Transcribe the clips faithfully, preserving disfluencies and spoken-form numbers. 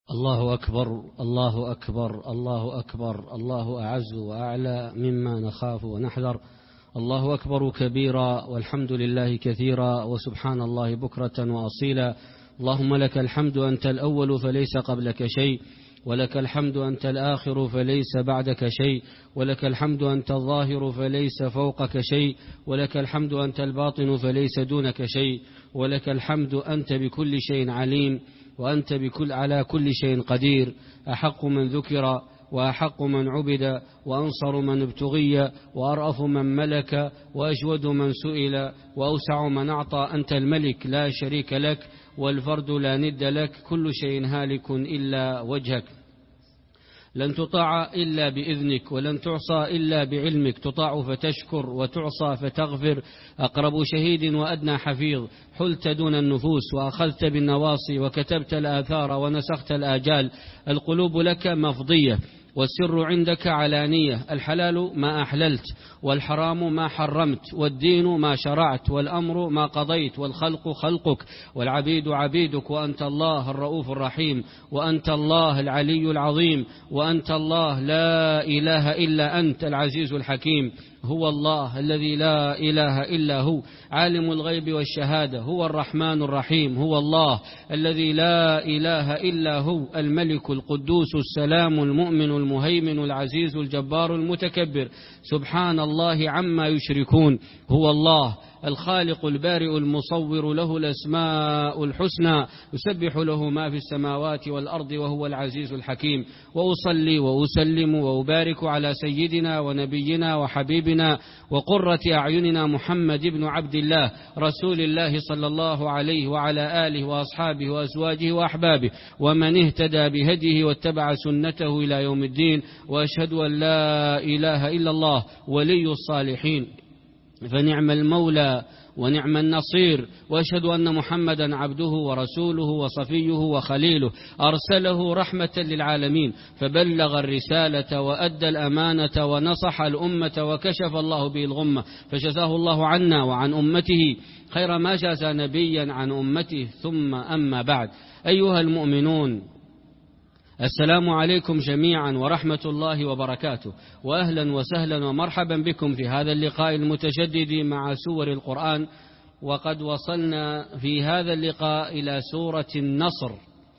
الله أكبر الله أكبر الله أكبر الله أعز وأعلى مما نخاف ونحذر. الله أكبر كبيرا والحمد لله كثيرا وسبحان الله بكرة وأصيلا. اللهم لك الحمد أنت الأول فليس قبلك شيء، ولك الحمد أنت الآخر فليس بعدك شيء، ولك الحمد أنت الظاهر فليس فوقك شيء، ولك الحمد أنت الباطن فليس دونك شيء، ولك الحمد أنت بكل شيء عليم، وأنت بكل على كل شيء قدير. أحق من ذكر وأحق من عبد وأنصر من ابتغي وأرأف من ملك وأجود من سئل وأوسع من أعطى. أنت الملك لا شريك لك والفرد لا ند لك، كل شيء هالك إلا وجهك. لن تطاع إلا بإذنك ولن تعصى إلا بعلمك، تطاع فتشكر وتعصى فتغفر. أقرب شهيد وأدنى حفيظ، حلت دون النفوس وأخذت بالنواصي وكتبت الآثار ونسخت الآجال. القلوب لك مفضية والسر عندك علانية، الحلال ما أحللت والحرام ما حرمت، والدين ما شرعت والأمر ما قضيت، والخلق خلقك والعبيد عبيدك. وأنت الله الرؤوف الرحيم، وأنت الله العلي العظيم، وأنت الله لا إله إلا أنت العزيز الحكيم. هو الله الذي لا إله إلا هو عالم الغيب والشهادة، هو الرحمن الرحيم. هو الله الذي لا إله إلا هو الملك القدوس السلام المؤمن المهيمن العزيز الجبار المتكبر، سبحان الله عما يشركون. هو الله الخالق البارئ المصور، له الأسماء الحسنى، يسبح له ما في السماوات والأرض وهو العزيز الحكيم. وأصلي وأسلم وأبارك على سيدنا ونبينا وحبيبنا وقرة أعيننا محمد بن عبد الله رسول الله صلى الله عليه وعلى آله وأصحابه وأزواجه وأحبابه ومن اهتدى بهديه واتبع سنته إلى يوم الدين. وأشهد أن لا إله إلا الله ولي الصالحين، فنعم المولى ونعم النصير. وأشهد أن محمدا عبده ورسوله وصفيه وخليله، أرسله رحمة للعالمين، فبلغ الرسالة وأدى الأمانة ونصح الأمة وكشف الله به الغمة، فجزاه الله عنا وعن أمته خير ما جاز نبيا عن أمته. ثم أما بعد، أيها المؤمنون، السلام عليكم جميعا ورحمة الله وبركاته، وأهلا وسهلا ومرحبا بكم في هذا اللقاء المتجدد مع سور القرآن. وقد وصلنا في هذا اللقاء إلى سورة النصر،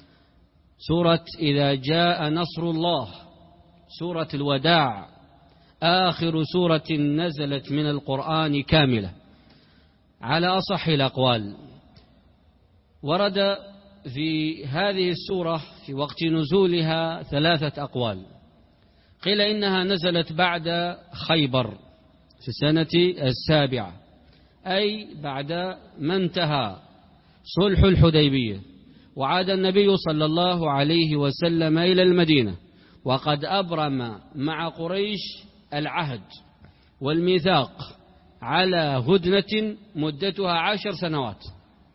سورة إذا جاء نصر الله، سورة الوداع، آخر سورة نزلت من القرآن كاملة على أصح الأقوال. ورد في هذه السورة في وقت نزولها ثلاثة أقوال. قيل إنها نزلت بعد خيبر في السنة السابعة، أي بعد ما انتهى صلح الحديبية وعاد النبي صلى الله عليه وسلم إلى المدينة، وقد أبرم مع قريش العهد والميثاق على هدنة مدتها عشر سنوات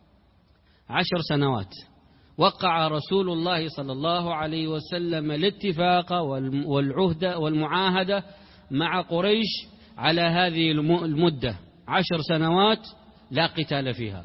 عشر سنوات وقع رسول الله صلى الله عليه وسلم الاتفاق والعهد والمعاهدة مع قريش على هذه المدة عشر سنوات لا قتال فيها،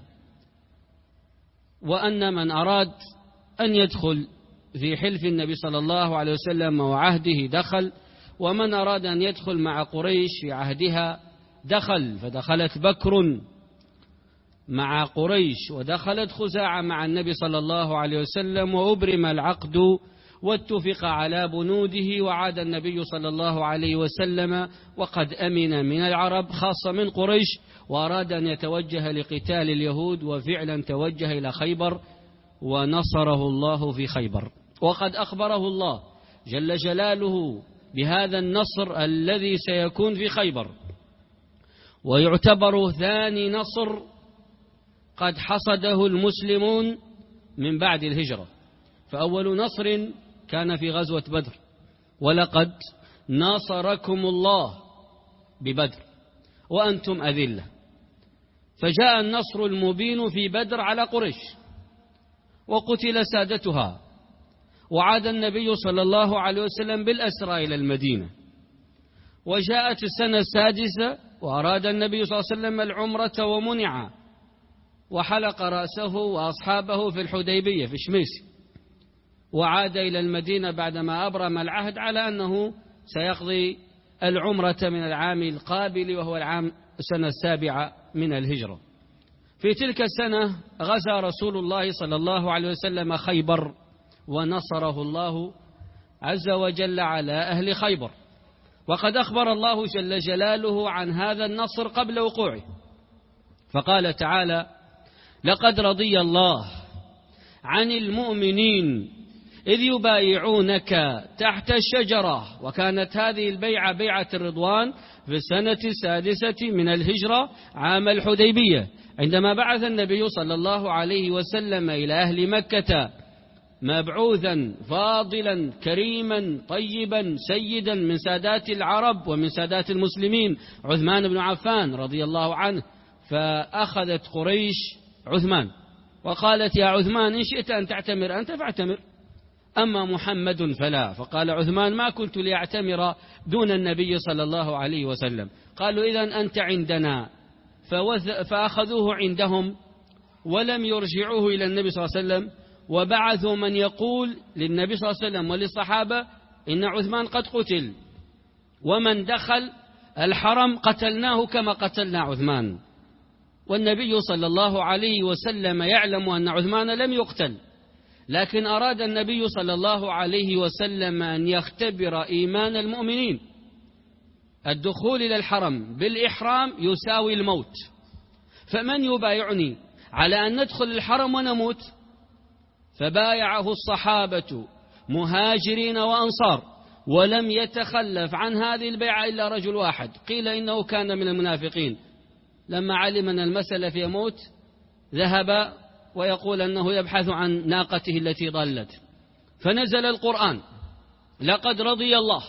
وأن من أراد أن يدخل في حلف النبي صلى الله عليه وسلم وعهده دخل، ومن أراد أن يدخل مع قريش في عهدها دخل. فدخلت بكر مع قريش ودخلت خزاعة مع النبي صلى الله عليه وسلم، وأبرم العقد واتفق على بنوده، وعاد النبي صلى الله عليه وسلم وقد أمن من العرب خاصة من قريش، وأراد أن يتوجه لقتال اليهود، وفعلا توجه إلى خيبر ونصره الله في خيبر. وقد أخبره الله جل جلاله بهذا النصر الذي سيكون في خيبر، ويعتبر ثاني نصر قد حصده المسلمون من بعد الهجرة. فأول نصر كان في غزوة بدر، ولقد ناصركم الله ببدر وأنتم أذلة. فجاء النصر المبين في بدر على قريش وقتل سادتها، وعاد النبي صلى الله عليه وسلم بالأسرى إلى المدينة. وجاءت السنة السادسة وأراد النبي صلى الله عليه وسلم العمرة ومنع، وحلق رأسه وأصحابه في الحديبية في شميس. وعاد إلى المدينة بعدما أبرم العهد على أنه سيقضي العمرة من العام القابل وهو العام السنة السابعة من الهجرة. في تلك السنة غزا رسول الله صلى الله عليه وسلم خيبر، ونصره الله عز وجل على أهل خيبر، وقد أخبر الله جل جلاله عن هذا النصر قبل وقوعه، فقال تعالى: لقد رضي الله عن المؤمنين إذ يبايعونك تحت الشجرة. وكانت هذه البيعة بيعة الرضوان في السنة السادسة من الهجرة عام الحديبية، عندما بعث النبي صلى الله عليه وسلم إلى أهل مكة مبعوثا فاضلا كريما طيبا سيدا من سادات العرب ومن سادات المسلمين عثمان بن عفان رضي الله عنه. فأخذت قريش عثمان وقالت: يا عثمان، إن شئت أن تعتمر أنت فاعتمر، أما محمد فلا. فقال عثمان: ما كنت لأعتمر دون النبي صلى الله عليه وسلم. قالوا: إذن أنت عندنا. فأخذوه عندهم ولم يرجعوه إلى النبي صلى الله عليه وسلم، وبعثوا من يقول للنبي صلى الله عليه وسلم وللصحابة: إن عثمان قد قتل، ومن دخل الحرم قتلناه كما قتلنا عثمان. والنبي صلى الله عليه وسلم يعلم أن عثمان لم يقتل، لكن أراد النبي صلى الله عليه وسلم أن يختبر إيمان المؤمنين. الدخول إلى الحرم بالإحرام يساوي الموت، فمن يبايعني على أن ندخل الحرم ونموت؟ فبايعه الصحابة مهاجرين وأنصار، ولم يتخلف عن هذه البيعة إلا رجل واحد، قيل إنه كان من المنافقين. لما علم أن المسألة في موت ذهب ويقول أنه يبحث عن ناقته التي ضلت، فنزل القرآن: لقد رضي الله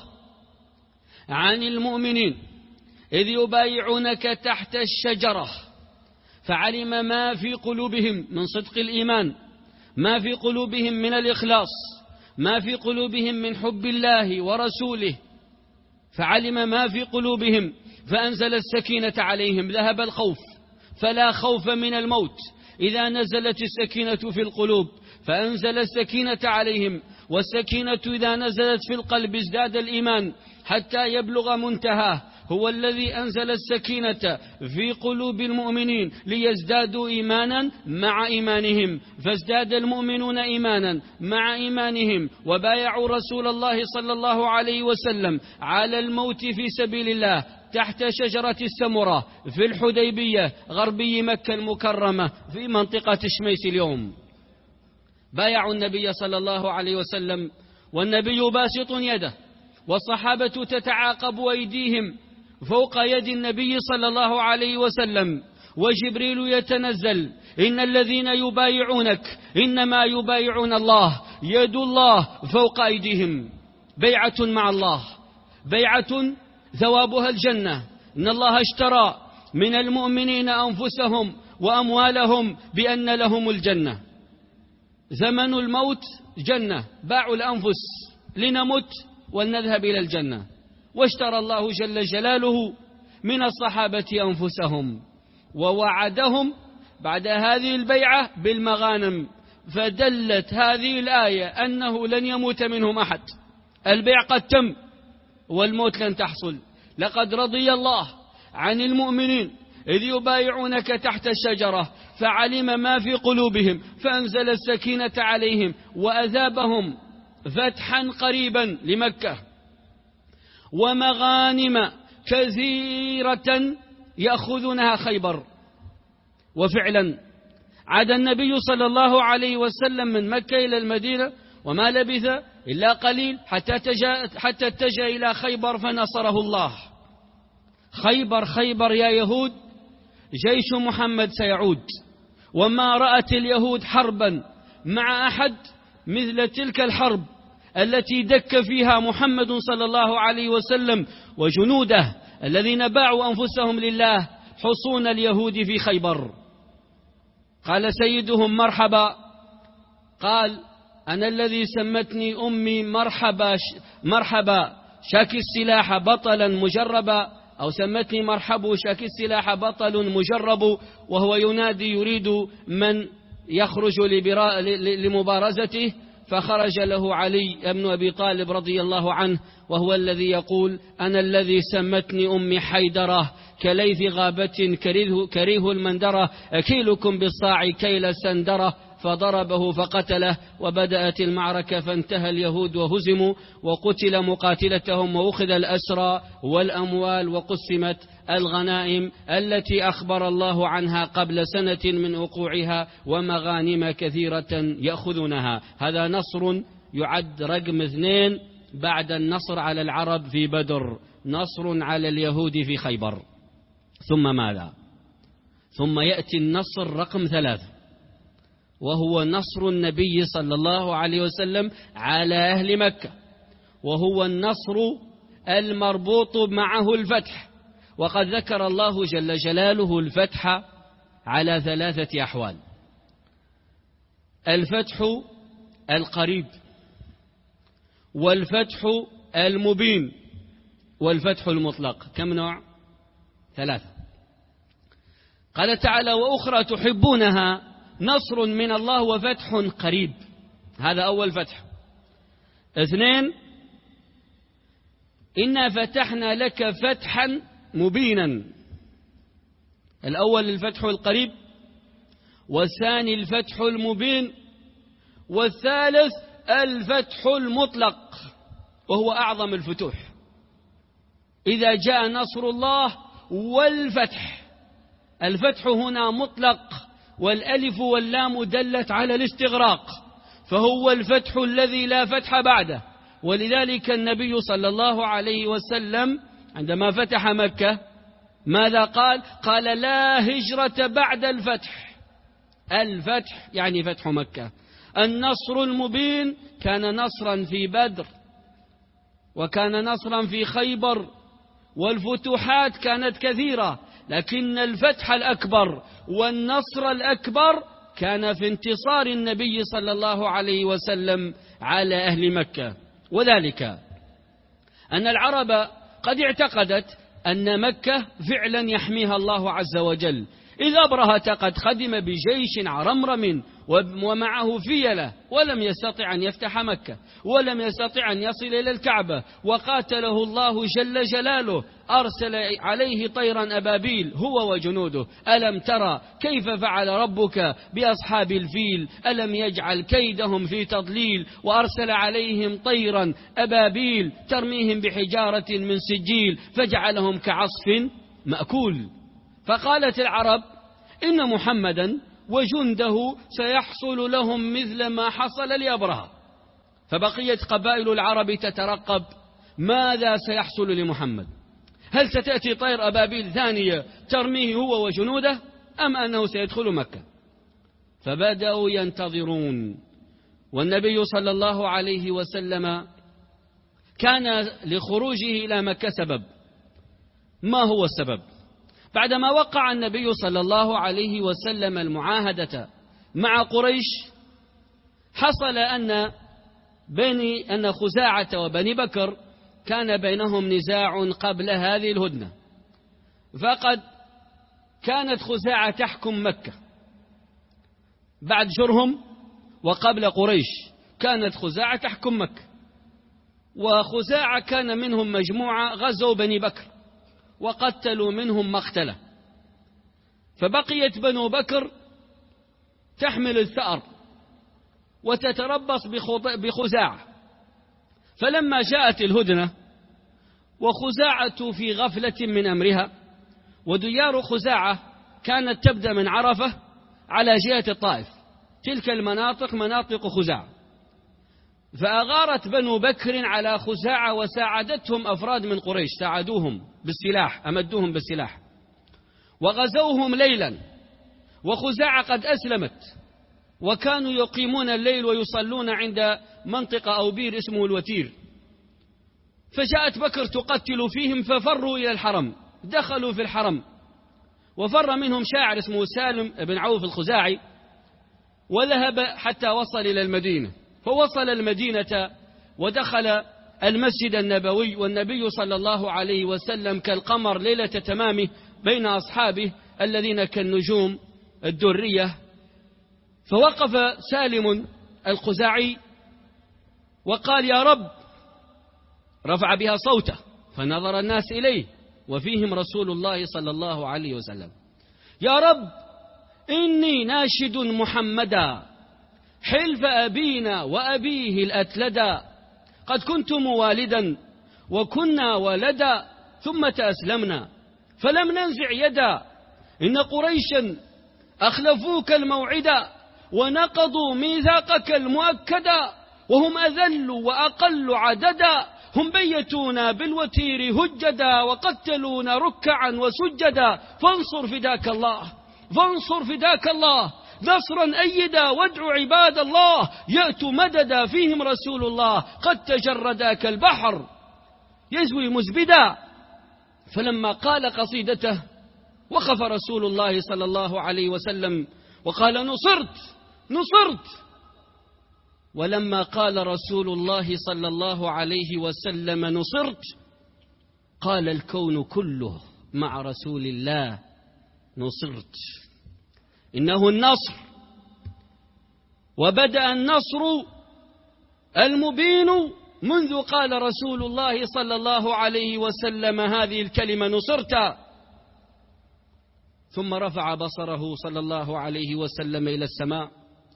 عن المؤمنين إذ يبايعونك تحت الشجرة، فعلم ما في قلوبهم من صدق الإيمان، ما في قلوبهم من الإخلاص، ما في قلوبهم من حب الله ورسوله، فعلم ما في قلوبهم فأنزل السكينة عليهم. ذهب الخوف، فلا خوف من الموت إذا نزلت السكينة في القلوب، فأنزل السكينة عليهم. والسكينة إذا نزلت في القلب ازداد الإيمان حتى يبلغ منتهاه. هو الذي أنزل السكينة في قلوب المؤمنين ليزدادوا إيمانا مع إيمانهم، فازداد المؤمنون إيمانا مع إيمانهم، وبايعوا رسول الله صلى الله عليه وسلم على الموت في سبيل الله تحت شجرة السمرة في الحديبية غربي مكة المكرمة في منطقة شميس اليوم. بايعوا النبي صلى الله عليه وسلم والنبي باسط يده، والصحابة تتعاقب أيديهم فوق يد النبي صلى الله عليه وسلم، وجبريل يتنزل: إن الذين يبايعونك إنما يبايعون الله، يد الله فوق أيديهم. بيعة مع الله، بيعة ثوابها الجنة. إن الله اشترى من المؤمنين أنفسهم وأموالهم بأن لهم الجنة. زمن الموت جنة، باعوا الأنفس لنمت ولنذهب إلى الجنة. واشترى الله جل جلاله من الصحابة أنفسهم، ووعدهم بعد هذه البيعة بالمغانم. فدلت هذه الآية أنه لن يموت منهم أحد، البيع قد تم والموت لن تحصل. لقد رضي الله عن المؤمنين إذ يبايعونك تحت الشجرة فعلم ما في قلوبهم فأنزل السكينة عليهم وأذابهم فتحا قريبا لمكة ومغانم كثيرة يأخذونها خيبر. وفعلا عاد النبي صلى الله عليه وسلم من مكة إلى المدينة، وما لبث إلا قليل حتى اتجه, حتى اتجه إلى خيبر فنصره الله. خيبر خيبر يا يهود، جيش محمد سيعود. وما رأت اليهود حربا مع أحد مثل تلك الحرب التي دك فيها محمد صلى الله عليه وسلم وجنوده الذين باعوا أنفسهم لله حصون اليهود في خيبر. قال سيدهم: مرحبا. قال: أنا الذي سمتني أمي مرحبا مرحبا شاكي السلاح بطلا مجربا، أو سمتني مرحبا شاكي السلاح بطل مجرب، وهو ينادي يريد من يخرج لمبارزته. فخرج له علي بن أبي طالب رضي الله عنه، وهو الذي يقول: أنا الذي سمتني أمي حيدرة، كليث غابة كريه, كريه المندرة، أكيلكم بالصاع كيل سندرة. فضربه فقتله، وبدأت المعركة، فانتهى اليهود وهزموا، وقتل مقاتلتهم، وأخذ الأسرى والأموال، وقسمت الغنائم التي أخبر الله عنها قبل سنة من وقوعها، ومغانم كثيرة يأخذونها. هذا نصر يعد رقم اثنين بعد النصر على العرب في بدر، نصر على اليهود في خيبر. ثم ماذا؟ ثم يأتي النصر رقم ثلاثة، وهو نصر النبي صلى الله عليه وسلم على أهل مكة، وهو النصر المربوط معه الفتح. وقد ذكر الله جل جلاله الفتح على ثلاثة أحوال: الفتح القريب، والفتح المبين، والفتح المطلق. كم نوع؟ ثلاثة. قال تعالى: وأخرى تحبونها نصر من الله وفتح قريب. هذا أول فتح. اثنين: إنا فتحنا لك فتحا مبينا. الأول الفتح القريب، والثاني الفتح المبين، والثالث الفتح المطلق، وهو أعظم الفتوح. إذا جاء نصر الله والفتح، الفتح هنا مطلق، والألف واللام دلت على الاستغراق، فهو الفتح الذي لا فتح بعده. ولذلك النبي صلى الله عليه وسلم عندما فتح مكة ماذا قال؟ قال: لا هجرة بعد الفتح. الفتح يعني فتح مكة. النصر المبين كان نصرا في بدر، وكان نصرا في خيبر، والفتوحات كانت كثيرة، لكن الفتح الأكبر والنصر الأكبر كان في انتصار النبي صلى الله عليه وسلم على أهل مكة. وذلك أن العرب قد اعتقدت أن مكة فعلا يحميها الله عز وجل، إذ أبرهة قد خدم بجيش عرمرم ومعه فيلة، ولم يستطع أن يفتح مكة، ولم يستطع أن يصل إلى الكعبة، وقاتله الله جل جلاله، أرسل عليه طيرا أبابيل هو وجنوده. ألم ترى كيف فعل ربك بأصحاب الفيل؟ ألم يجعل كيدهم في تضليل؟ وأرسل عليهم طيرا أبابيل ترميهم بحجارة من سجيل فجعلهم كعصف مأكول. فقالت العرب: إن محمدا وجنده سيحصل لهم مثل ما حصل لأبرهة. فبقيت قبائل العرب تترقب ماذا سيحصل لمحمد، هل ستأتي طير أبابيل ثانية ترميه هو وجنوده، أم أنه سيدخل مكة؟ فبدأوا ينتظرون. والنبي صلى الله عليه وسلم كان لخروجه إلى مكة سبب. ما هو السبب؟ بعدما وقع النبي صلى الله عليه وسلم المعاهدة مع قريش، حصل أن بني أن خزاعة وبني بكر كان بينهم نزاع قبل هذه الهدنة. فقد كانت خزاعة تحكم مكة بعد جرهم، وقبل قريش كانت خزاعة تحكم مكة، وخزاعة كان منهم مجموعة غزوا بني بكر وقتلوا منهم مقتلة، فبقيت بنو بكر تحمل الثأر وتتربص بخزاعة. فلما جاءت الهدنة وخزاعة في غفلة من أمرها، وديار خزاعة كانت تبدأ من عرفة على جهة الطائف، تلك المناطق مناطق خزاعة، فأغارت بنو بكر على خزاعة وساعدتهم أفراد من قريش، ساعدوهم بالسلاح، أمدوهم بالسلاح وغزوهم ليلا، وخزاعة قد أسلمت، وكانوا يقيمون الليل ويصلون عند منطقة أو بير اسمه الوتير. فجاءت بكر تقتل فيهم، ففروا إلى الحرم، دخلوا في الحرم، وفر منهم شاعر اسمه سالم بن عوف الخزاعي، وذهب حتى وصل إلى المدينة. فوصل المدينة ودخل المسجد النبوي، والنبي صلى الله عليه وسلم كالقمر ليلة تمامه بين أصحابه الذين كالنجوم الدرية. فوقف سالم الخزاعي وقال يا رب، رفع بها صوته فنظر الناس إليه وفيهم رسول الله صلى الله عليه وسلم. يا رب إني ناشد محمدا حلف أبينا وأبيه الأتلدا، قد كنت موالدا وكنا ولدا ثم تأسلمنا فلم ننزع يدا، إن قريشا أخلفوك الموعدا ونقضوا ميثاقك المؤكدا، وهم أذل وأقل عددا، هم بيتونا بالوتير هجدا وقتلونا ركعا وسجدا، فانصر فداك الله فانصر فداك الله نصرا أيدا، وادعو عباد الله يأتوا مددا، فيهم رسول الله قد تجردا كالبحر يزوي مزبدا. فلما قال قصيدته وقف رسول الله صلى الله عليه وسلم وقال نصرت نصرت. ولما قال رسول الله صلى الله عليه وسلم نصرت، قال الكون كله مع رسول الله نصرت. إنه النصر، وبدأ النصر المبين منذ قال رسول الله صلى الله عليه وسلم هذه الكلمة نصرت. ثم رفع بصره صلى الله عليه وسلم إلى السماء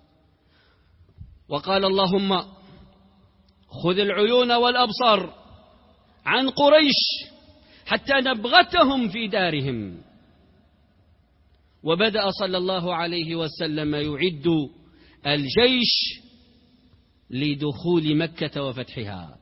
وقال اللهم خذ العيون والأبصار عن قريش حتى نبغتهم في دارهم. وبدأ صلى الله عليه وسلم يعد الجيش لدخول مكة وفتحها،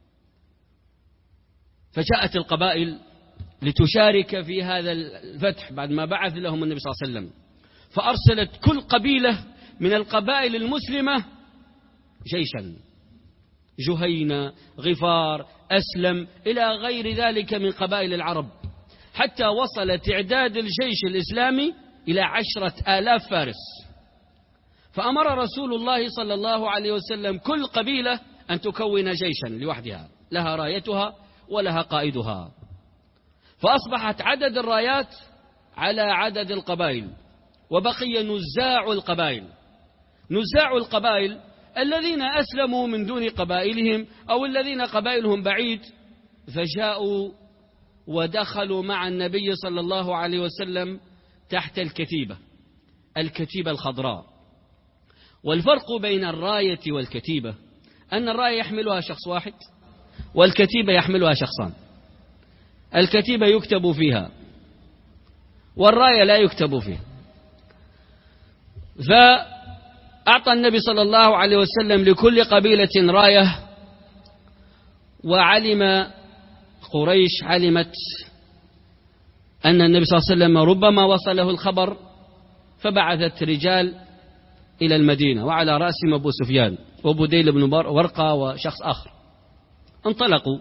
فجاءت القبائل لتشارك في هذا الفتح بعد ما بعث لهم النبي صلى الله عليه وسلم، فأرسلت كل قبيلة من القبائل المسلمة جيشا، جهينة، غفار، أسلم، إلى غير ذلك من قبائل العرب، حتى وصل تعداد الجيش الإسلامي إلى عشرة آلاف فارس. فأمر رسول الله صلى الله عليه وسلم كل قبيلة أن تكون جيشا لوحدها لها رايتها ولها قائدها، فأصبحت عدد الرايات على عدد القبائل، وبقي نزاع القبائل. نزاع القبائل الذين أسلموا من دون قبائلهم أو الذين قبائلهم بعيد، فجاءوا ودخلوا مع النبي صلى الله عليه وسلم تحت الكتيبة الكتيبة الخضراء. والفرق بين الراية والكتيبة أن الراية يحملها شخص واحد والكتيبة يحملها شخصان. الكتيبة يكتب فيها والراية لا يكتب فيها. فأعطى النبي صلى الله عليه وسلم لكل قبيلة راية، وعلم قريش علمت أن النبي صلى الله عليه وسلم ربما وصله الخبر، فبعثت رجال إلى المدينة وعلى رأسهم أبو سفيان وبديل بن ورقة وشخص آخر. انطلقوا،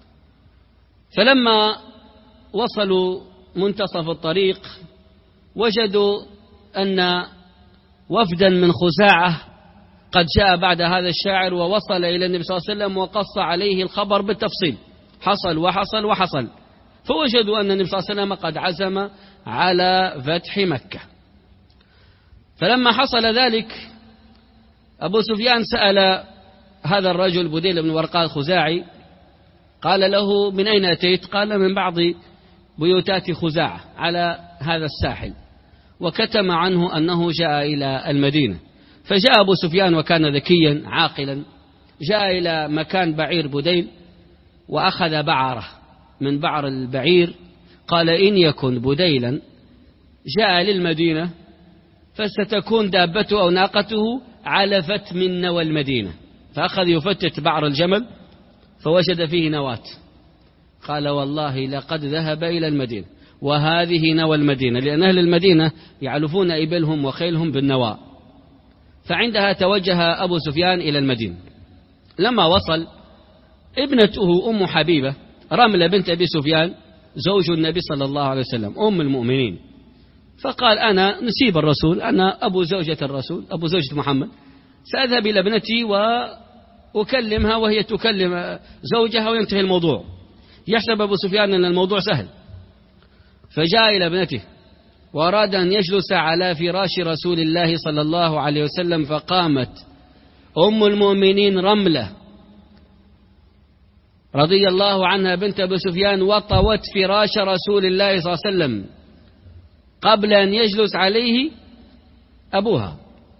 فلما وصلوا منتصف الطريق وجدوا أن وفدا من خزاعة قد جاء بعد هذا الشاعر ووصل إلى النبي صلى الله عليه وسلم وقص عليه الخبر بالتفصيل، حصل وحصل وحصل. فوجدوا أن النبي صلى الله عليه وسلم قد عزم على فتح مكة. فلما حصل ذلك أبو سفيان سأل هذا الرجل بديل بن ورقاء الخزاعي، قال له من أين أتيت؟ قال من بعض بيوتات خزاعة على هذا الساحل، وكتم عنه أنه جاء إلى المدينة. فجاء أبو سفيان وكان ذكيا عاقلا، جاء إلى مكان بعير بديل وأخذ بعره من بعر البعير، قال إن يكن بديلا جاء للمدينة فستكون دابته أو ناقته علفت من نوى المدينة. فأخذ يفتت بعر الجمل فوجد فيه نواة، قال والله لقد ذهب إلى المدينة وهذه نوى المدينة، لأن أهل المدينة يعلفون إبلهم وخيلهم بالنواة. فعندها توجه أبو سفيان إلى المدينة. لما وصل ابنته أم حبيبة رملة بنت أبي سفيان زوج النبي صلى الله عليه وسلم أم المؤمنين، فقال أنا نسيب الرسول، أنا أبو زوجة الرسول أبو زوجة محمد، سأذهب إلى ابنتي وأكلمها وهي تكلم زوجها وينتهي الموضوع. يحسب أبو سفيان أن الموضوع سهل، فجاء إلى ابنته وأراد أن يجلس على فراش رسول الله صلى الله عليه وسلم، فقامت أم المؤمنين رملة رضي الله عنها بنت أبي سفيان وطوت فراش رسول الله صلى الله عليه وسلم قبل أن يجلس عليه أبوها،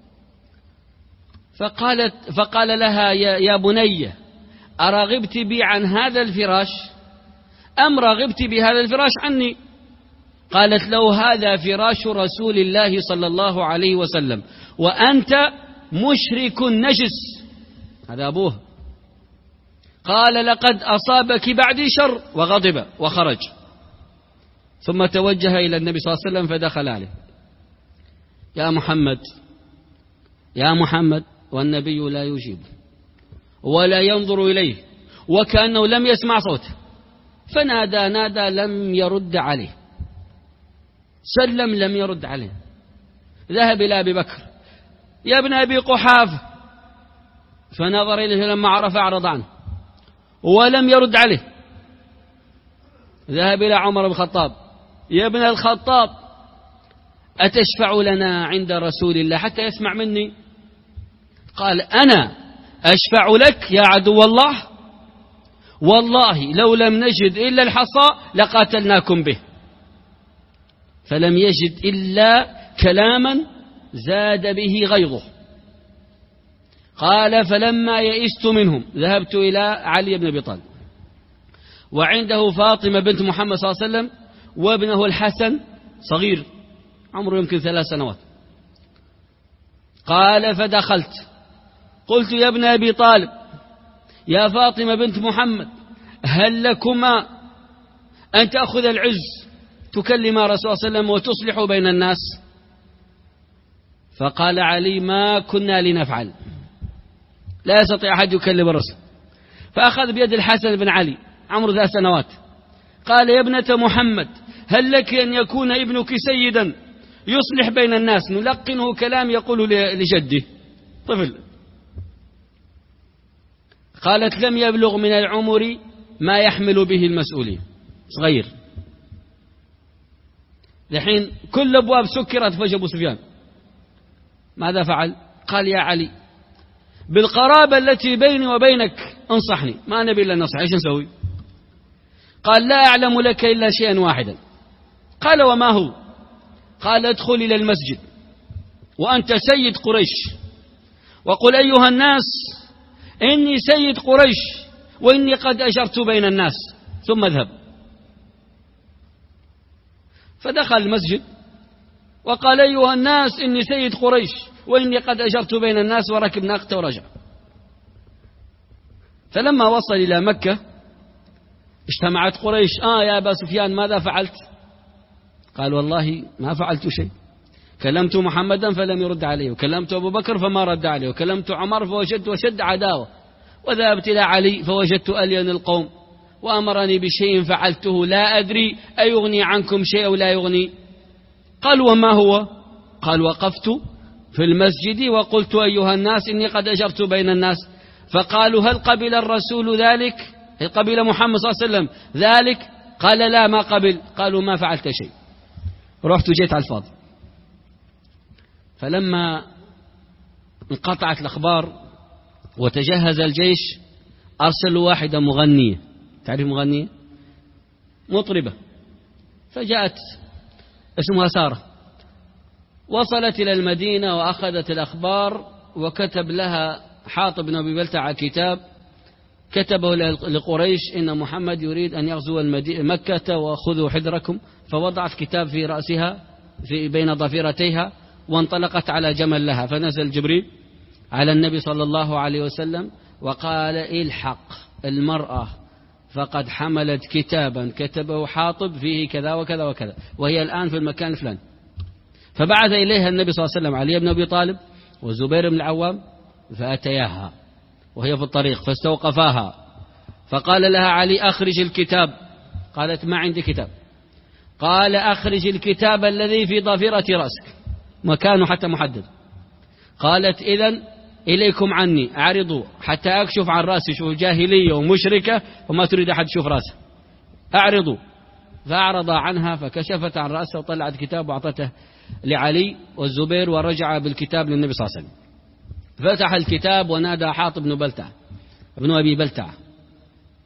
فقالت فقال لها يا, يا بني أرغبت بي عن هذا الفراش أم رغبت بهذا الفراش عني؟ قالت له هذا فراش رسول الله صلى الله عليه وسلم وأنت مشرك نجس. هذا أبوه. قال لقد أصابك بعدي شر، وغضب وخرج، ثم توجه إلى النبي صلى الله عليه وسلم فدخل عليه: يا محمد يا محمد، والنبي لا يجيب ولا ينظر إليه وكأنه لم يسمع صوته، فنادى نادى لم يرد عليه، سلم لم يرد عليه. ذهب إلى أبي بكر: يا ابن أبي قحافة، فنظر إليه لما عرف أعرض عنه ولم يرد عليه. ذهب إلى عمر بن الخطاب: يا ابن الخطاب أتشفع لنا عند رسول الله حتى يسمع مني؟ قال: أنا أشفع لك يا عدو الله؟ والله لو لم نجد إلا الحصى لقاتلناكم به. فلم يجد إلا كلاما زاد به غيظه. قال: فلما يئست منهم ذهبت إلى علي بن أبي طالب، وعنده فاطمة بنت محمد صلى الله عليه وسلم وابنه الحسن صغير عمره يمكن ثلاث سنوات. قال: فدخلت قلت: يا ابن أبي طالب، يا فاطمة بنت محمد، هل لكما أن تأخذ العز تكلم رسول الله صلى الله عليه وسلم وتصلح بين الناس؟ فقال علي: ما كنا لنفعل، لا يستطيع أحد يكلم الرسول. فأخذ بيد الحسن بن علي عمره ثلاث سنوات، قال: يا ابنة محمد، هل لك أن يكون ابنك سيدا يصلح بين الناس؟ نلقنه كلام يقول لجده طفل. قالت: لم يبلغ من العمر ما يحمل به المسؤولين، صغير. لحين كل أبواب سكرت فجأة أبو سفيان. ماذا فعل؟ قال: يا علي، بالقرابة التي بيني وبينك انصحني. ما نبي إلا النصح، إيش نسوي؟ قال: لا أعلم لك إلا شيئا واحدا. قال: وما هو؟ قال: ادخل إلى المسجد وأنت سيد قريش، وقل: أيها الناس، إني سيد قريش وإني قد أجرت بين الناس، ثم اذهب. فدخل المسجد وقال: أيها الناس، إني سيد قريش وإني قد أجرت بين الناس، وركب ناقته ورجع. فلما وصل إلى مكة اجتمعت قريش: آه يا أبا سفيان، ماذا فعلت؟ قال: والله ما فعلت شيء، كلمت محمدا فلم يرد عليه، وكلمت أبو بكر فما رد عليه، وكلمت عمر فوجدت وشد عداوة، وذهبت إلى علي فوجدت ألين القوم، وأمرني بشيء فعلته لا أدري أيغني عنكم شيء أو لا يغني. قال: وما هو؟ قال: وقفت في المسجد وقلت: أيها الناس، إني قد أجرت بين الناس. فقالوا: هل قبل الرسول ذلك؟ هل قبل محمد صلى الله عليه وسلم ذلك؟ قال: لا، ما قبل. قالوا: ما فعلت شيء. رحت وجيت على الفاضي. فلما انقطعت الأخبار وتجهز الجيش أرسلوا واحدة مغنية، تعرف مغنية؟ مطربة، فجاءت اسمها سارة، وصلت إلى المدينة وأخذت الأخبار، وكتب لها حاطب بن أبي بلتعة كتاب كتبه لقريش: إن محمد يريد أن يغزو مكة وخذوا حذركم. فوضعت كتاب في رأسها في بين ضفيرتيها وانطلقت على جمل لها، فنزل جبريل على النبي صلى الله عليه وسلم وقال: الحق المرأة فقد حملت كتابا كتبه حاطب فيه كذا وكذا وكذا، وهي الآن في المكان الفلاني. فبعث إليها النبي صلى الله عليه وسلم علي بن أبي طالب وزبير بن العوام، فأتياها وهي في الطريق فاستوقفاها، فقال لها علي: أخرج الكتاب. قالت: ما عندي كتاب. قال: أخرج الكتاب الذي في ضفيرة رأسك، مكانه حتى محدد. قالت: إذن إليكم عني، أعرضوا حتى أكشف عن رأسي، شوف جاهلية ومشركة وما تريد أحد يشوف رأسه، أعرضوا. فأعرض عنها فكشفت عن رأسه وطلعت كتاب وأعطته لعلي والزبير، ورجع بالكتاب للنبي صلى الله عليه وسلم. فتح الكتاب ونادى حاطب بن بلتعة ابن أبي بلتعة: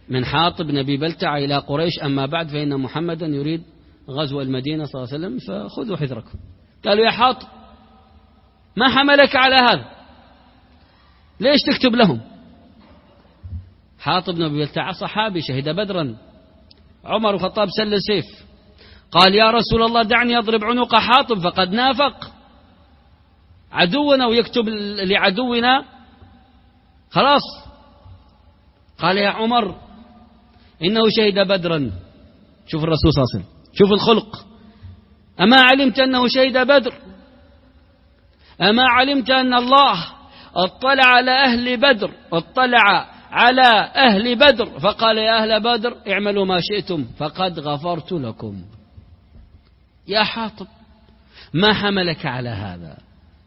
من حاطب بن أبي بلتعة إلى قريش: أما بعد فإن محمدا يريد غزو المدينة صلى الله عليه وسلم فخذوا حذركم. قالوا: يا حاطب ما حملك على هذا؟ ليش تكتب لهم؟ حاطب بن أبي بلتعة صحابي شهد بدرا، عمر الخطاب سل سيف، قال: يا رسول الله دعني أضرب عنق حاطب فقد نافق عدونا ويكتب لعدونا، خلاص. قال: يا عمر إنه شهد بدرا. شوف الرسول صلى الله عليه وسلم، شوف الخلق. أما علمت أنه شهد بدر؟ أما علمت أن الله اطلع على أهل بدر اطلع على أهل بدر فقال: يا أهل بدر اعملوا ما شئتم فقد غفرت لكم. يا حاطب ما حملك على هذا؟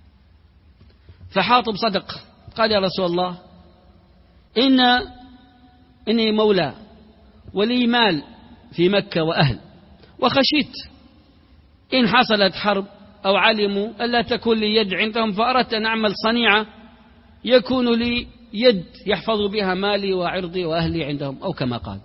فحاطب صدق، قال: يا رسول الله إن إني مولى ولي مال في مكة وأهل، وخشيت إن حصلت حرب أو علموا ألا تكون لي يد عندهم، فأردت أن أعمل صنيعة يكون لي يد يحفظ بها مالي وعرضي وأهلي عندهم، أو كما قال.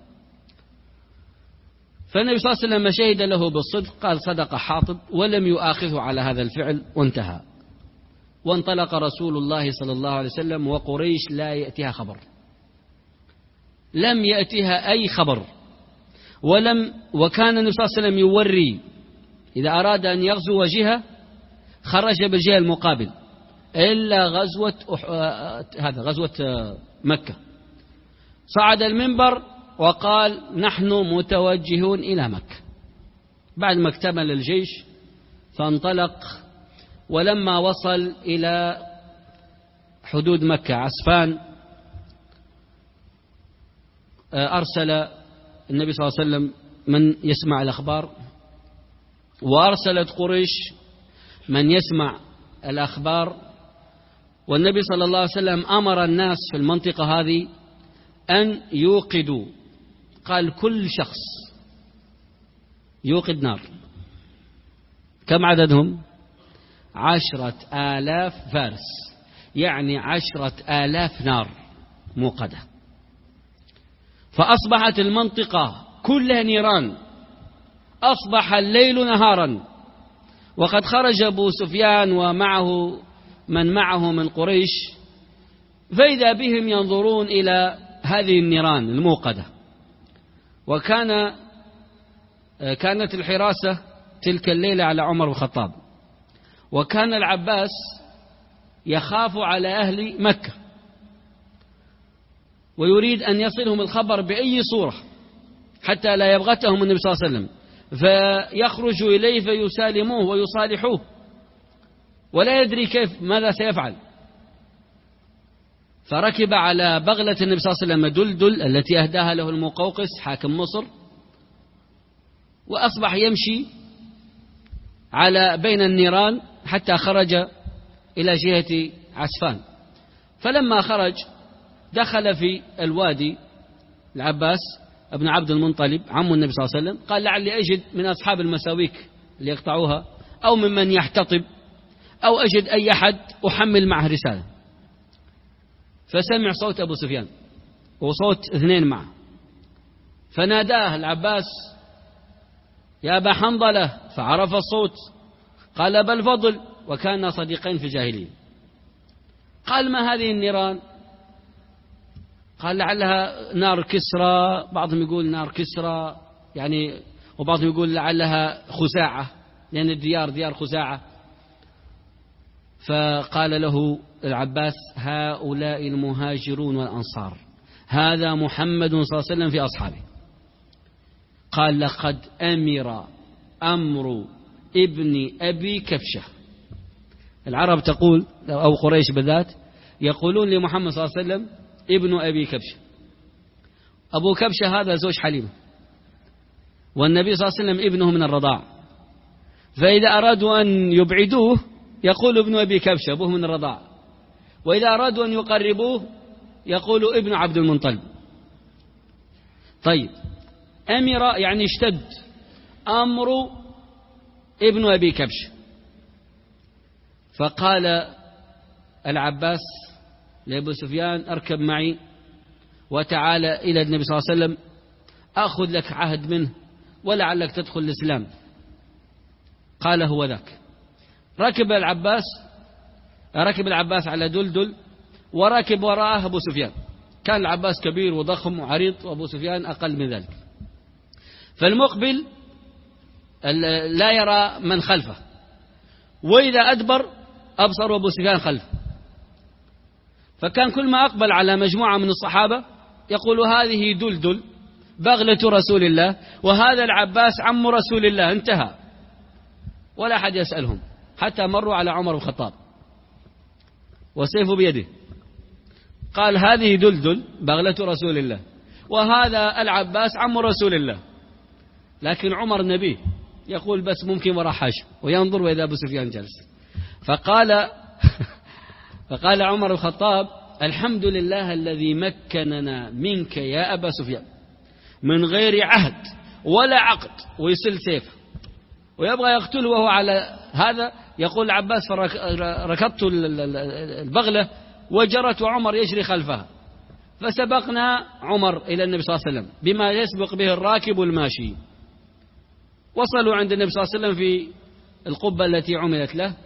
فالنبي صلى الله عليه وسلم شهد له بالصدق، قال: صدق حاطب، ولم يؤاخذه على هذا الفعل، وانتهى. وانطلق رسول الله صلى الله عليه وسلم، وقريش لا يأتيها خبر، لم يأتيها أي خبر، ولم وكان النبي صلى الله عليه وسلم يوري إذا أراد أن يغزو جهة خرج بالجهة المقابل، إلا غزوة هذا غزوة مكة، صعد المنبر وقال: نحن متوجهون إلى مكة. بعد ما اكتمل الجيش فانطلق، ولما وصل إلى حدود مكة عسفان أرسل النبي صلى الله عليه وسلم من يسمع الأخبار، وأرسلت قريش من يسمع الأخبار. والنبي صلى الله عليه وسلم أمر الناس في المنطقة هذه أن يوقدوا، قال: كل شخص يوقد نار. كم عددهم؟ عشرة آلاف فارس، يعني عشرة آلاف نار موقدة. فأصبحت المنطقة كلها نيران، أصبح الليل نهارا. وقد خرج أبو سفيان ومعه من معه من قريش، فإذا بهم ينظرون إلى هذه النيران الموقدة. وكان كانت الحراسة تلك الليلة على عمر الخطاب، وكان العباس يخاف على أهل مكة ويريد أن يصلهم الخبر بأي صورة حتى لا يبغتهم النبي صلى الله عليه وسلم، فيخرج إليه فيسالموه ويصالحوه، ولا يدري كيف ماذا سيفعل. فركب على بغلة النبي صلى الله عليه وسلم دلدل التي أهداها له المقوقس حاكم مصر، وأصبح يمشي على بين النيران حتى خرج إلى جهة عسفان. فلما خرج دخل في الوادي العباس ابن عبد المنطلب عم النبي صلى الله عليه وسلم، قال: لعلي أجد من أصحاب المساويك اللي يقطعوها، أو ممن يحتطب، أو أجد أي أحد أحمل معه رسالة. فسمع صوت أبو سفيان وصوت اثنين معه، فناداه العباس: يا أبا حنظلة، فعرف الصوت، قال: بل فضل، وكان صديقين في الجاهلية. قال: ما هذه النيران؟ قال: لعلها نار كسرى، بعضهم يقول نار كسرى يعني، وبعضهم يقول لعلها خزاعة، لأن الديار ديار خزاعة. فقال له العباس: هؤلاء المهاجرون والأنصار، هذا محمد صلى الله عليه وسلم في أصحابه. قال: لقد أمر أمر ابن أبي كبشة. العرب تقول، أو قريش بالذات، يقولون لمحمد صلى الله عليه وسلم ابن أبي كبشة. أبو كبشة هذا زوج حليمة، والنبي صلى الله عليه وسلم ابنه من الرضاع، فإذا أرادوا أن يبعدوه يقول ابن أبي كبشة أبوه من الرضاع، وإذا أرادوا أن يقربوه يقول ابن عبد المنطلب. طيب، أمر يعني اشتد أمر ابن أبي كبشة. فقال العباس لأبو سفيان: أركب معي وتعال إلى النبي صلى الله عليه وسلم أخذ لك عهد منه ولعلك تدخل الإسلام. قال هو ذاك. ركب العباس ركب العباس على دلدل وركب وراءه أبو سفيان. كان العباس كبير وضخم وعريض وأبو سفيان أقل من ذلك. فالمقبل لا يرى من خلفه، وإذا أدبر أبصر أبو سفيان خلفه. فكان كل ما أقبل على مجموعة من الصحابة يقول هذه دلدل بغلة رسول الله، وهذا العباس عم رسول الله. انتهى، ولا أحد يسألهم، حتى مروا على عمر بن الخطاب وسيفه بيده. قال هذه دلدل بغلة رسول الله، وهذا العباس عم رسول الله. لكن عمر النبي يقول بس ممكن وراء حاجة وينظر وإذا أبو سفيان جالس. فقال فقال عمر بن الخطاب الحمد لله الذي مكننا منك يا أبا سفيان من غير عهد ولا عقد. ويسل سيف ويبغى يقتله وهو على هذا. يقول العباس فركضت البغلة وجرت وعمر يجري خلفها، فسبقنا عمر إلى النبي صلى الله عليه وسلم بما يسبق به الراكب والماشي. وصلوا عند النبي صلى الله عليه وسلم في القبة التي عملت له.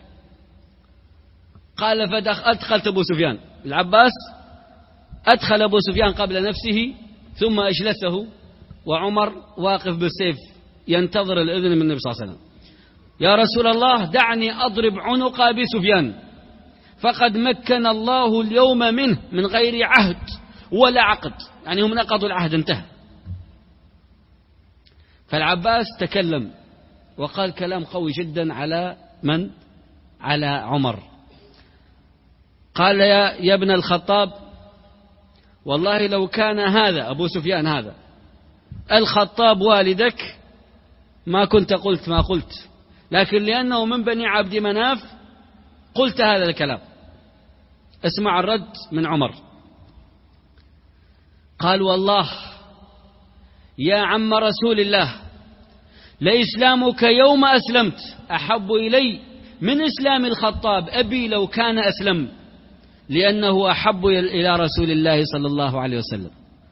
قال فأدخلت أبو سفيان. العباس أدخل أبو سفيان قبل نفسه ثم أجلسه، وعمر واقف بالسيف ينتظر الإذن من النبي صلى الله عليه وسلم. يا رسول الله دعني أضرب عنق أبي سفيان فقد مكن الله اليوم منه من غير عهد ولا عقد، يعني هم نقضوا العهد انتهى. فالعباس تكلم وقال كلام قوي جدا على من؟ على عمر. قال يا, يا ابن الخطاب والله لو كان هذا أبو سفيان هذا الخطاب والدك ما كنت قلت ما قلت، لكن لأنه من بني عبد مناف قلت هذا الكلام. اسمع الرد من عمر. قال والله يا عم رسول الله لإسلامك يوم أسلمت أحب إلي من إسلام الخطاب أبي لو كان أسلم، لأنه أحب إلى رسول الله صلى الله عليه وسلم.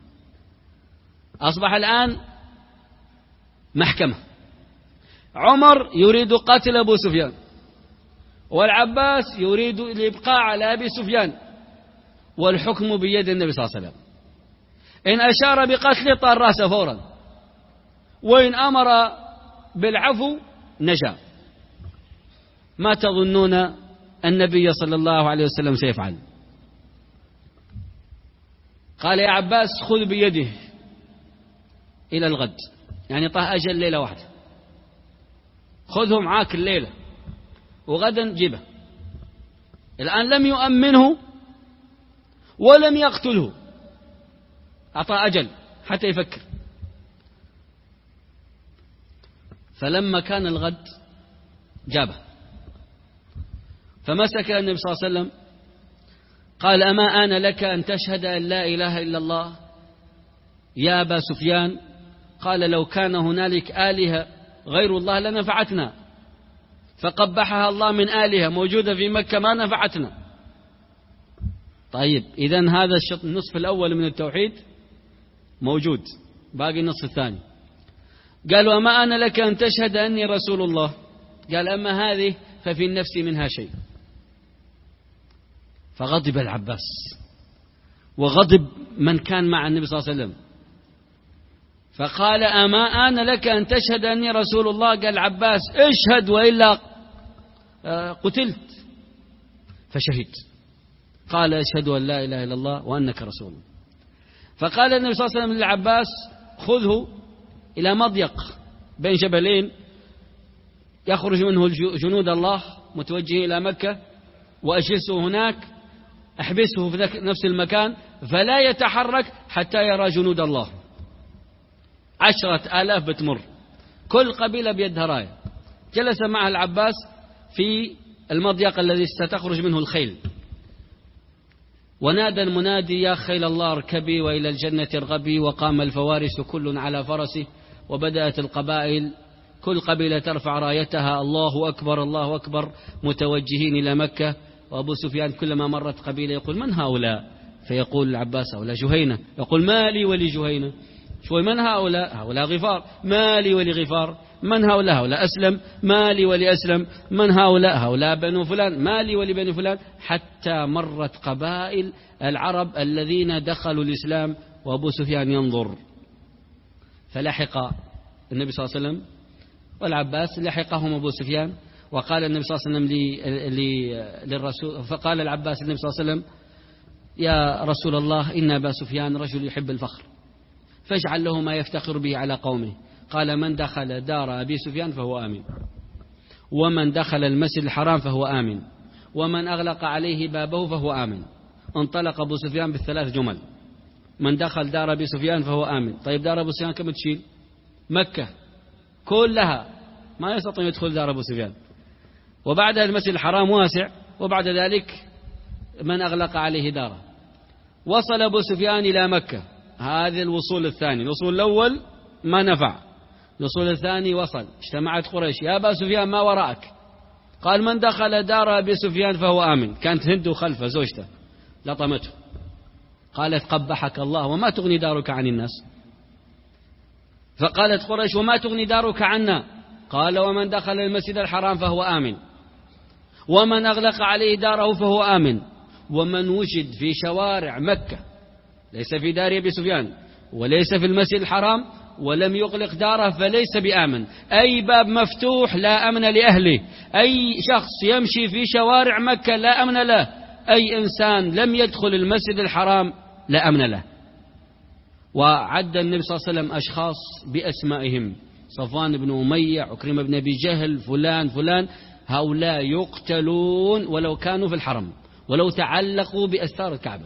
أصبح الآن محكمة. عمر يريد قتل أبو سفيان، والعباس يريد الإبقاء على أبي سفيان، والحكم بيد النبي صلى الله عليه وسلم. إن أشار بقتله طار رأسه فورا، وإن أمر بالعفو نجا. ما تظنون النبي صلى الله عليه وسلم سيفعل؟ قال يا عباس خذ بيده إلى الغد، يعني طه أجل ليلة واحدة، خذه معاك الليلة وغدا جيبه. الآن لم يؤمنه ولم يقتله، أعطى أجل حتى يفكر. فلما كان الغد جابه، فمسك النبي صلى الله عليه وسلم قال أما آن لك أن تشهد أن لا إله إلا الله يا أبا سفيان؟ قال لو كان هنالك آلهة غير الله لنفعتنا، فقبحها الله من آلهة موجودة في مكة ما نفعتنا. طيب إذن هذا النصف الأول من التوحيد موجود، باقي النصف الثاني. قالوا أما أنا لك أن تشهد أني رسول الله؟ قال أما هذه ففي النفس منها شيء. فغضب العباس وغضب من كان مع النبي صلى الله عليه وسلم، فقال أما آن لك أن تشهد أني رسول الله؟ قال العباس اشهد وإلا قتلت. فشهد، قال اشهد أن لا إله إلا الله وأنك رسول الله. فقال النبي صلى الله عليه وسلم للعباس خذه إلى مضيق بين جبلين يخرج منه جنود الله متوجهين إلى مكة، وأجلسه هناك، أحبسه في نفس المكان فلا يتحرك حتى يرى جنود الله. عشرة آلاف بتمر، كل قبيلة بيدها راية. جلس معه العباس في المضيق الذي ستخرج منه الخيل، ونادى المنادي يا خيل الله اركبي وإلى الجنة ارغبي، وقام الفوارس كل على فرسه، وبدأت القبائل كل قبيلة ترفع رايتها الله أكبر الله أكبر متوجهين إلى مكة. وأبو سفيان كلما مرت قبيلة يقول من هؤلاء؟ فيقول العباس: هؤلاء جهينة. يقول: ما لي ولجهينة؟ شوي، من هؤلاء؟ هؤلاء غفار. ما لي ولغفار؟ من هؤلاء؟ هؤلاء أسلم. ما لي ولأسلم؟ من هؤلاء؟ هؤلاء بنو فلان. ما لي ولبني فلان. حتى مرت قبائل العرب الذين دخلوا الإسلام وأبو سفيان ينظر، فلحق النبي صلى الله عليه وسلم والعباس، لحقهم أبو سفيان، وقال النبي صلى الله عليه وسلم للرسول، فقال العباس النبي صلى الله عليه وسلم: يا رسول الله، إن أبا سفيان رجل يحب الفخر، فاجعل له ما يفتخر به على قومه. قال: من دخل دار أبي سفيان فهو آمن، ومن دخل المسجد الحرام فهو آمن، ومن أغلق عليه بابه فهو آمن. انطلق أبو سفيان بالثلاث جمل: من دخل دار أبي سفيان فهو آمن. طيب دار أبو سفيان كم تشيل؟ مكة كلها ما يستطيع يدخل دار أبو سفيان، وبعدها المسجد الحرام واسع، وبعد ذلك من أغلق عليه داره. وصل أبو سفيان إلى مكة، هذا الوصول الثاني. الوصول الأول ما نفع، الوصول الثاني وصل. اجتمعت قريش: يا أبا سفيان ما وراءك؟ قال: من دخل دار أبي سفيان فهو آمن. كانت هند خلفه زوجته، لطمته، قالت: قبحك الله، وما تغني دارك عن الناس؟ فقالت قريش: وما تغني دارك عنا؟ قال: ومن دخل المسجد الحرام فهو آمن، ومن أغلق عليه داره فهو آمن، ومن وجد في شوارع مكة ليس في دار أبي سفيان وليس في المسجد الحرام ولم يغلق داره فليس بآمن. أي باب مفتوح لا أمن لأهله، أي شخص يمشي في شوارع مكة لا أمن له، أي إنسان لم يدخل المسجد الحرام لا أمن له. وعد النبي صلى الله عليه وسلم أشخاص بأسمائهم: صفوان بن أمية، عكرمة بن أبي جهل، فلان فلان، هؤلاء يقتلون ولو كانوا في الحرم، ولو تعلقوا بأستار الكعبة.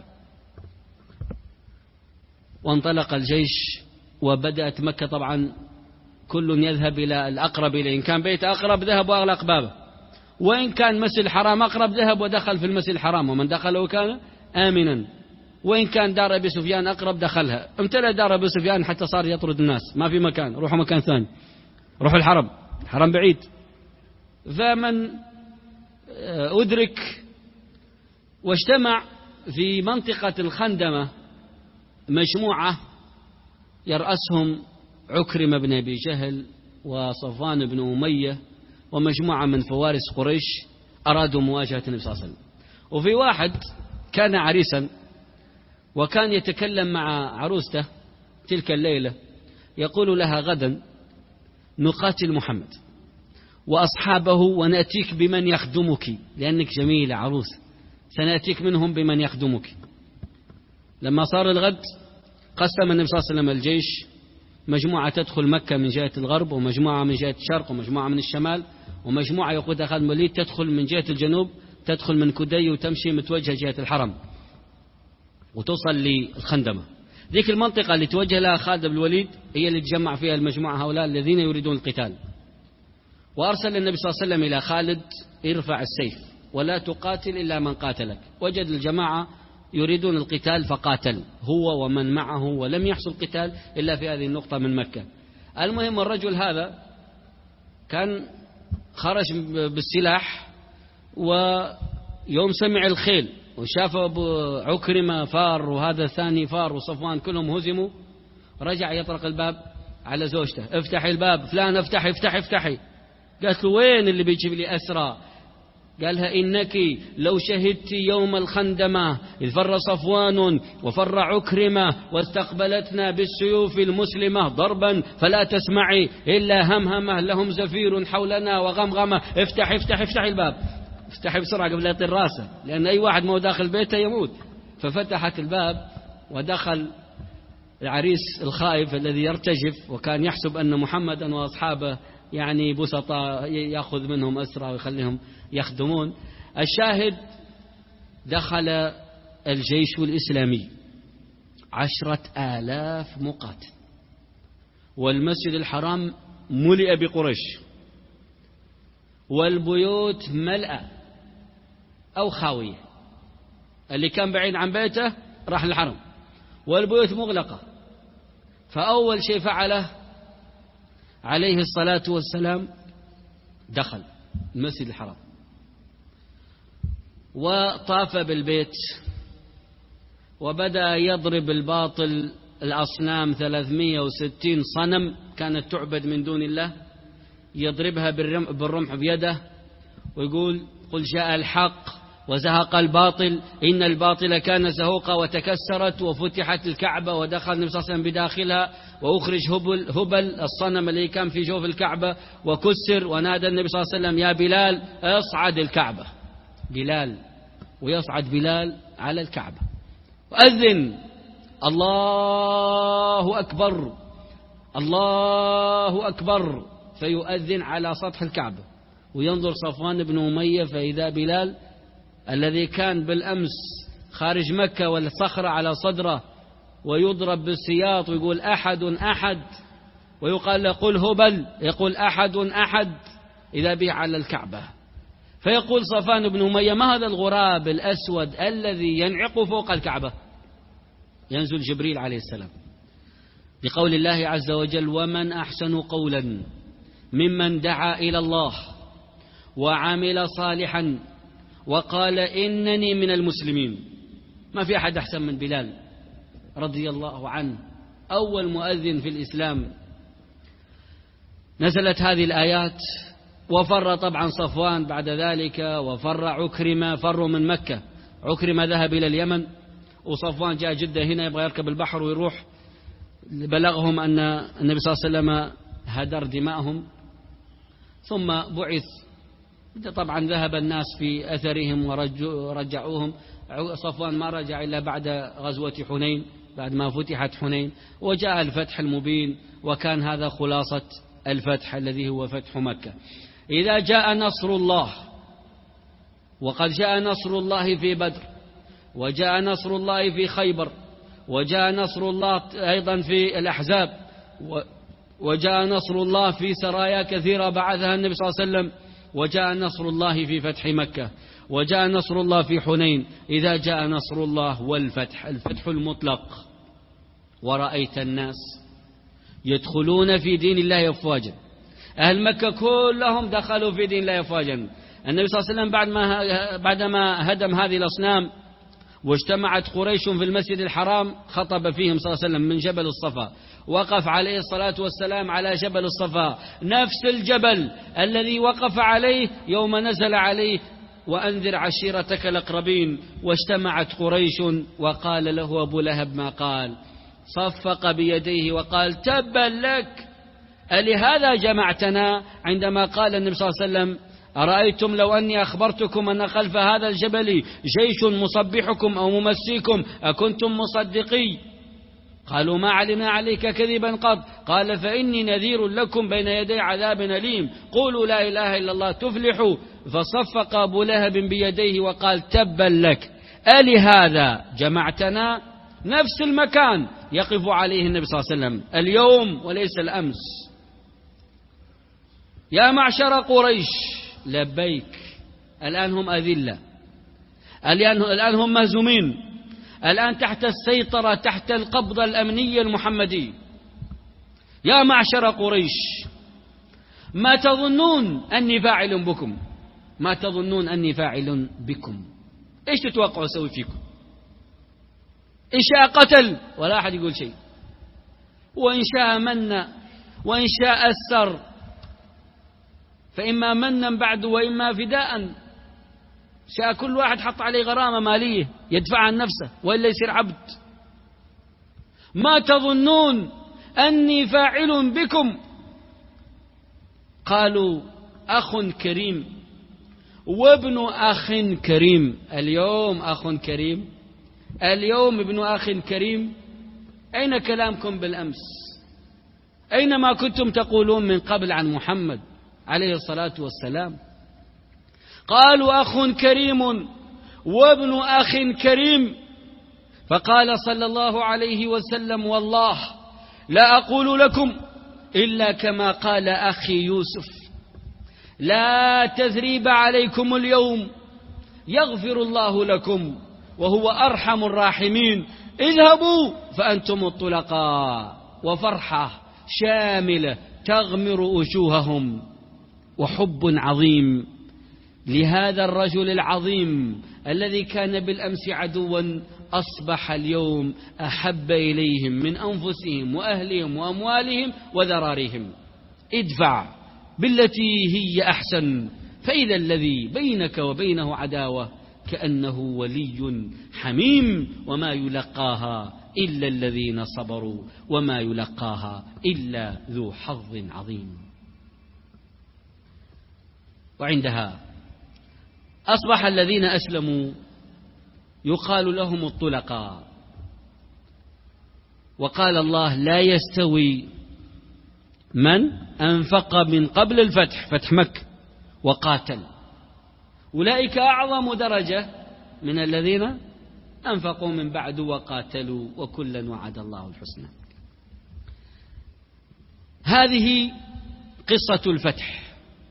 وانطلق الجيش، وبدأت مكة طبعا كل يذهب إلى الأقرب إليه، إن كان بيت أقرب ذهب وأغلق بابه، وإن كان مسجد الحرام أقرب ذهب ودخل في المسجد الحرام، ومن دخله كان آمنا، وإن كان دار أبي سفيان أقرب دخلها. امتلأ دار أبي سفيان حتى صار يطرد الناس، ما في مكان، روحوا مكان ثاني، روحوا الحرم، الحرم بعيد. فمن أدرك واجتمع في منطقة الخندمة مجموعة يرأسهم عكرمة بن أبي جهل وصفوان بن أمية ومجموعة من فوارس قريش، أرادوا مواجهة النبي صلى الله عليه وسلم. وفي واحد كان عريسا وكان يتكلم مع عروسته تلك الليلة، يقول لها: غدا نقاتل محمد وأصحابه ونأتيك بمن يخدمك، لأنك جميلة عروس، سنأتيك منهم بمن يخدمك. لما صار الغد قسم النبي صلى الله عليه وسلم الجيش، مجموعة تدخل مكة من جهة الغرب، ومجموعة من جهة الشرق، ومجموعة من الشمال، ومجموعة يقودها خالد بن الوليد تدخل من جهة الجنوب، تدخل من كدي وتمشي متوجهة جهة الحرم وتوصل للخندمة. ذيك المنطقة اللي توجه لها خالد بن الوليد هي اللي تجمع فيها المجموعة هؤلاء الذين يريدون القتال. وأرسل النبي صلى الله عليه وسلم إلى خالد: ارفع السيف ولا تقاتل إلا من قاتلك. وجد الجماعة يريدون القتال فقاتل هو ومن معه، ولم يحصل قتال إلا في هذه النقطة من مكة. المهم الرجل هذا كان خرج بالسلاح، ويوم سمع الخيل وشاف أبو عكرمة فار وهذا الثاني فار وصفوان كلهم هزموا، رجع يطرق الباب على زوجته: افتحي الباب، فلان افتحي افتحي افتحي. قالت له: وين اللي بيجيب لي أسرى؟ قالها: إنك لو شهدت يوم الخندمة إذ فر صفوان وفر عكرمة واستقبلتنا بالسيوف المسلمة ضربا فلا تسمعي إلا همهمة لهم زفير حولنا وغمغمة. افتح افتح افتح الباب، افتحي بسرعة قبل لا يطير راسه، لأن أي واحد ما هو داخل بيته يموت. ففتحت الباب ودخل العريس الخائف الذي يرتجف، وكان يحسب أن محمدا وأصحابه يعني بسطاء يأخذ منهم أسرى ويخليهم يخدمون. الشاهد: دخل الجيش الإسلامي عشرة آلاف مقاتل، والمسجد الحرام ملئ بقريش، والبيوت ملأ أو خاوية، اللي كان بعيد عن بيته راح للحرم، والبيوت مغلقة. فأول شيء فعله عليه الصلاة والسلام دخل المسجد الحرام وطاف بالبيت وبدأ يضرب الباطل الأصنام ثلاثمائة وستين صنم كانت تعبد من دون الله، يضربها بالرمح بيده ويقول قل جاء الحق وزهق الباطل إن الباطل كان زهوقا، وتكسرت وفتحت الكعبة ودخل النبي صلى الله عليه وسلم بداخلها، وأخرج هبل, هبل الصنم الذي كان في جوف الكعبة وكسر، ونادى النبي صلى الله عليه وسلم يا بلال اصعد الكعبة، بلال ويصعد بلال على الكعبة وأذن الله أكبر الله أكبر، فيؤذن على سطح الكعبة، وينظر صفوان بن أمية فإذا بلال الذي كان بالأمس خارج مكة والصخرة على صدره ويضرب بالسياط ويقول أحد أحد، ويقال له قل هبل يقول أحد أحد، إذا به على الكعبة. فيقول صفوان بن أمية ما هذا الغراب الأسود الذي ينعق فوق الكعبة؟ ينزل جبريل عليه السلام بقول الله عز وجل ومن أحسن قولا ممن دعا إلى الله وعمل صالحا وقال إنني من المسلمين. ما في أحد أحسن من بلال رضي الله عنه، أول مؤذن في الإسلام. نزلت هذه الآيات وفر طبعا صفوان بعد ذلك، وفر عكرمة، فروا من مكة. عكرمة ذهب إلى اليمن، وصفوان جاء جدة هنا يبغى يركب البحر ويروح. بلغهم أن النبي صلى الله عليه وسلم هدر دماءهم، ثم بعث. طبعا ذهب الناس في أثرهم ورجعوهم. صفوان ما رجع إلا بعد غزوة حنين، بعد ما فتحت حنين وجاء الفتح المبين، وكان هذا خلاصة الفتح الذي هو فتح مكة. إذا جاء نصر الله، وقد جاء نصر الله في بدر، وجاء نصر الله في خيبر، وجاء نصر الله أيضا في الأحزاب، وجاء نصر الله في سرايا كثيرة بعثها النبي صلى الله عليه وسلم، وجاء نصر الله في فتح مكة، وجاء نصر الله في حنين. إذا جاء نصر الله والفتح، الفتح المطلق، ورأيت الناس يدخلون في دين الله أفواجا. أهل مكة كلهم دخلوا في دين الله أفواجا. النبي صلى الله عليه وسلم بعد ما بعدما هدم هذه الأصنام واجتمعت قريش في المسجد الحرام خطب فيهم صلى الله عليه وسلم من جبل الصفا، وقف عليه الصلاة والسلام على جبل الصفا، نفس الجبل الذي وقف عليه يوم نزل عليه وأنذر عشيرتك الأقربين. واجتمعت قريش وقال له أبو لهب ما قال، صفق بيديه وقال تبا لك ألهذا جمعتنا؟ عندما قال النبي صلى الله عليه وسلم أرأيتم لو أني أخبرتكم أن خلف هذا الجبل جيش مصبحكم أو ممسيكم أكنتم مصدقي؟ قالوا ما علمنا عليك كذبا قط. قال فإني نذير لكم بين يدي عذاب أليم، قولوا لا إله إلا الله تفلحوا. فصفق أبو لهب بيديه وقال تبا لك ألهذا جمعتنا؟ نفس المكان يقف عليه النبي صلى الله عليه وسلم اليوم وليس الأمس. يا معشر قريش لبيك، الآن هم أذلة، الآن هم مهزومين، الآن تحت السيطرة، تحت القبضة الأمنية المحمدية. يا معشر قريش ما تظنون أني فاعل بكم؟ ما تظنون أني فاعل بكم؟ إيش تتوقعوا أسوي فيكم؟ إن شاء قتل ولا أحد يقول شيء، وإن شاء من، وإن شاء أسر، فإما منا بعد وإما فداء. شاء كل واحد حط عليه غرامة مالية يدفع عن نفسه وإلا يصير عبد. ما تظنون أني فاعل بكم؟ قالوا أخ كريم وابن أخ كريم. اليوم أخ كريم، اليوم ابن أخ كريم. أين كلامكم بالأمس؟ أين ما كنتم تقولون من قبل عن محمد عليه الصلاة والسلام؟ قالوا أخ كريم وابن أخ كريم. فقال صلى الله عليه وسلم والله لا أقول لكم إلا كما قال أخي يوسف، لا تثريب عليكم اليوم يغفر الله لكم وهو أرحم الراحمين، اذهبوا فأنتم الطلقاء. وفرحة شاملة تغمر وجوههم، وحب عظيم لهذا الرجل العظيم الذي كان بالأمس عدوا أصبح اليوم أحب إليهم من أنفسهم وأهلهم وأموالهم وذراريهم. ادفع بالتي هي أحسن فإذا الذي بينك وبينه عداوة كأنه ولي حميم وما يلقاها إلا الذين صبروا وما يلقاها إلا ذو حظ عظيم. وعندها أصبح الذين أسلموا يقال لهم الطلقاء. وقال الله: لا يستوي من أنفق من قبل الفتح، فتح مكة، وقاتل، أولئك أعظم درجة من الذين أنفقوا من بعد وقاتلوا وكلا وعد الله الحسنى. هذه قصة الفتح.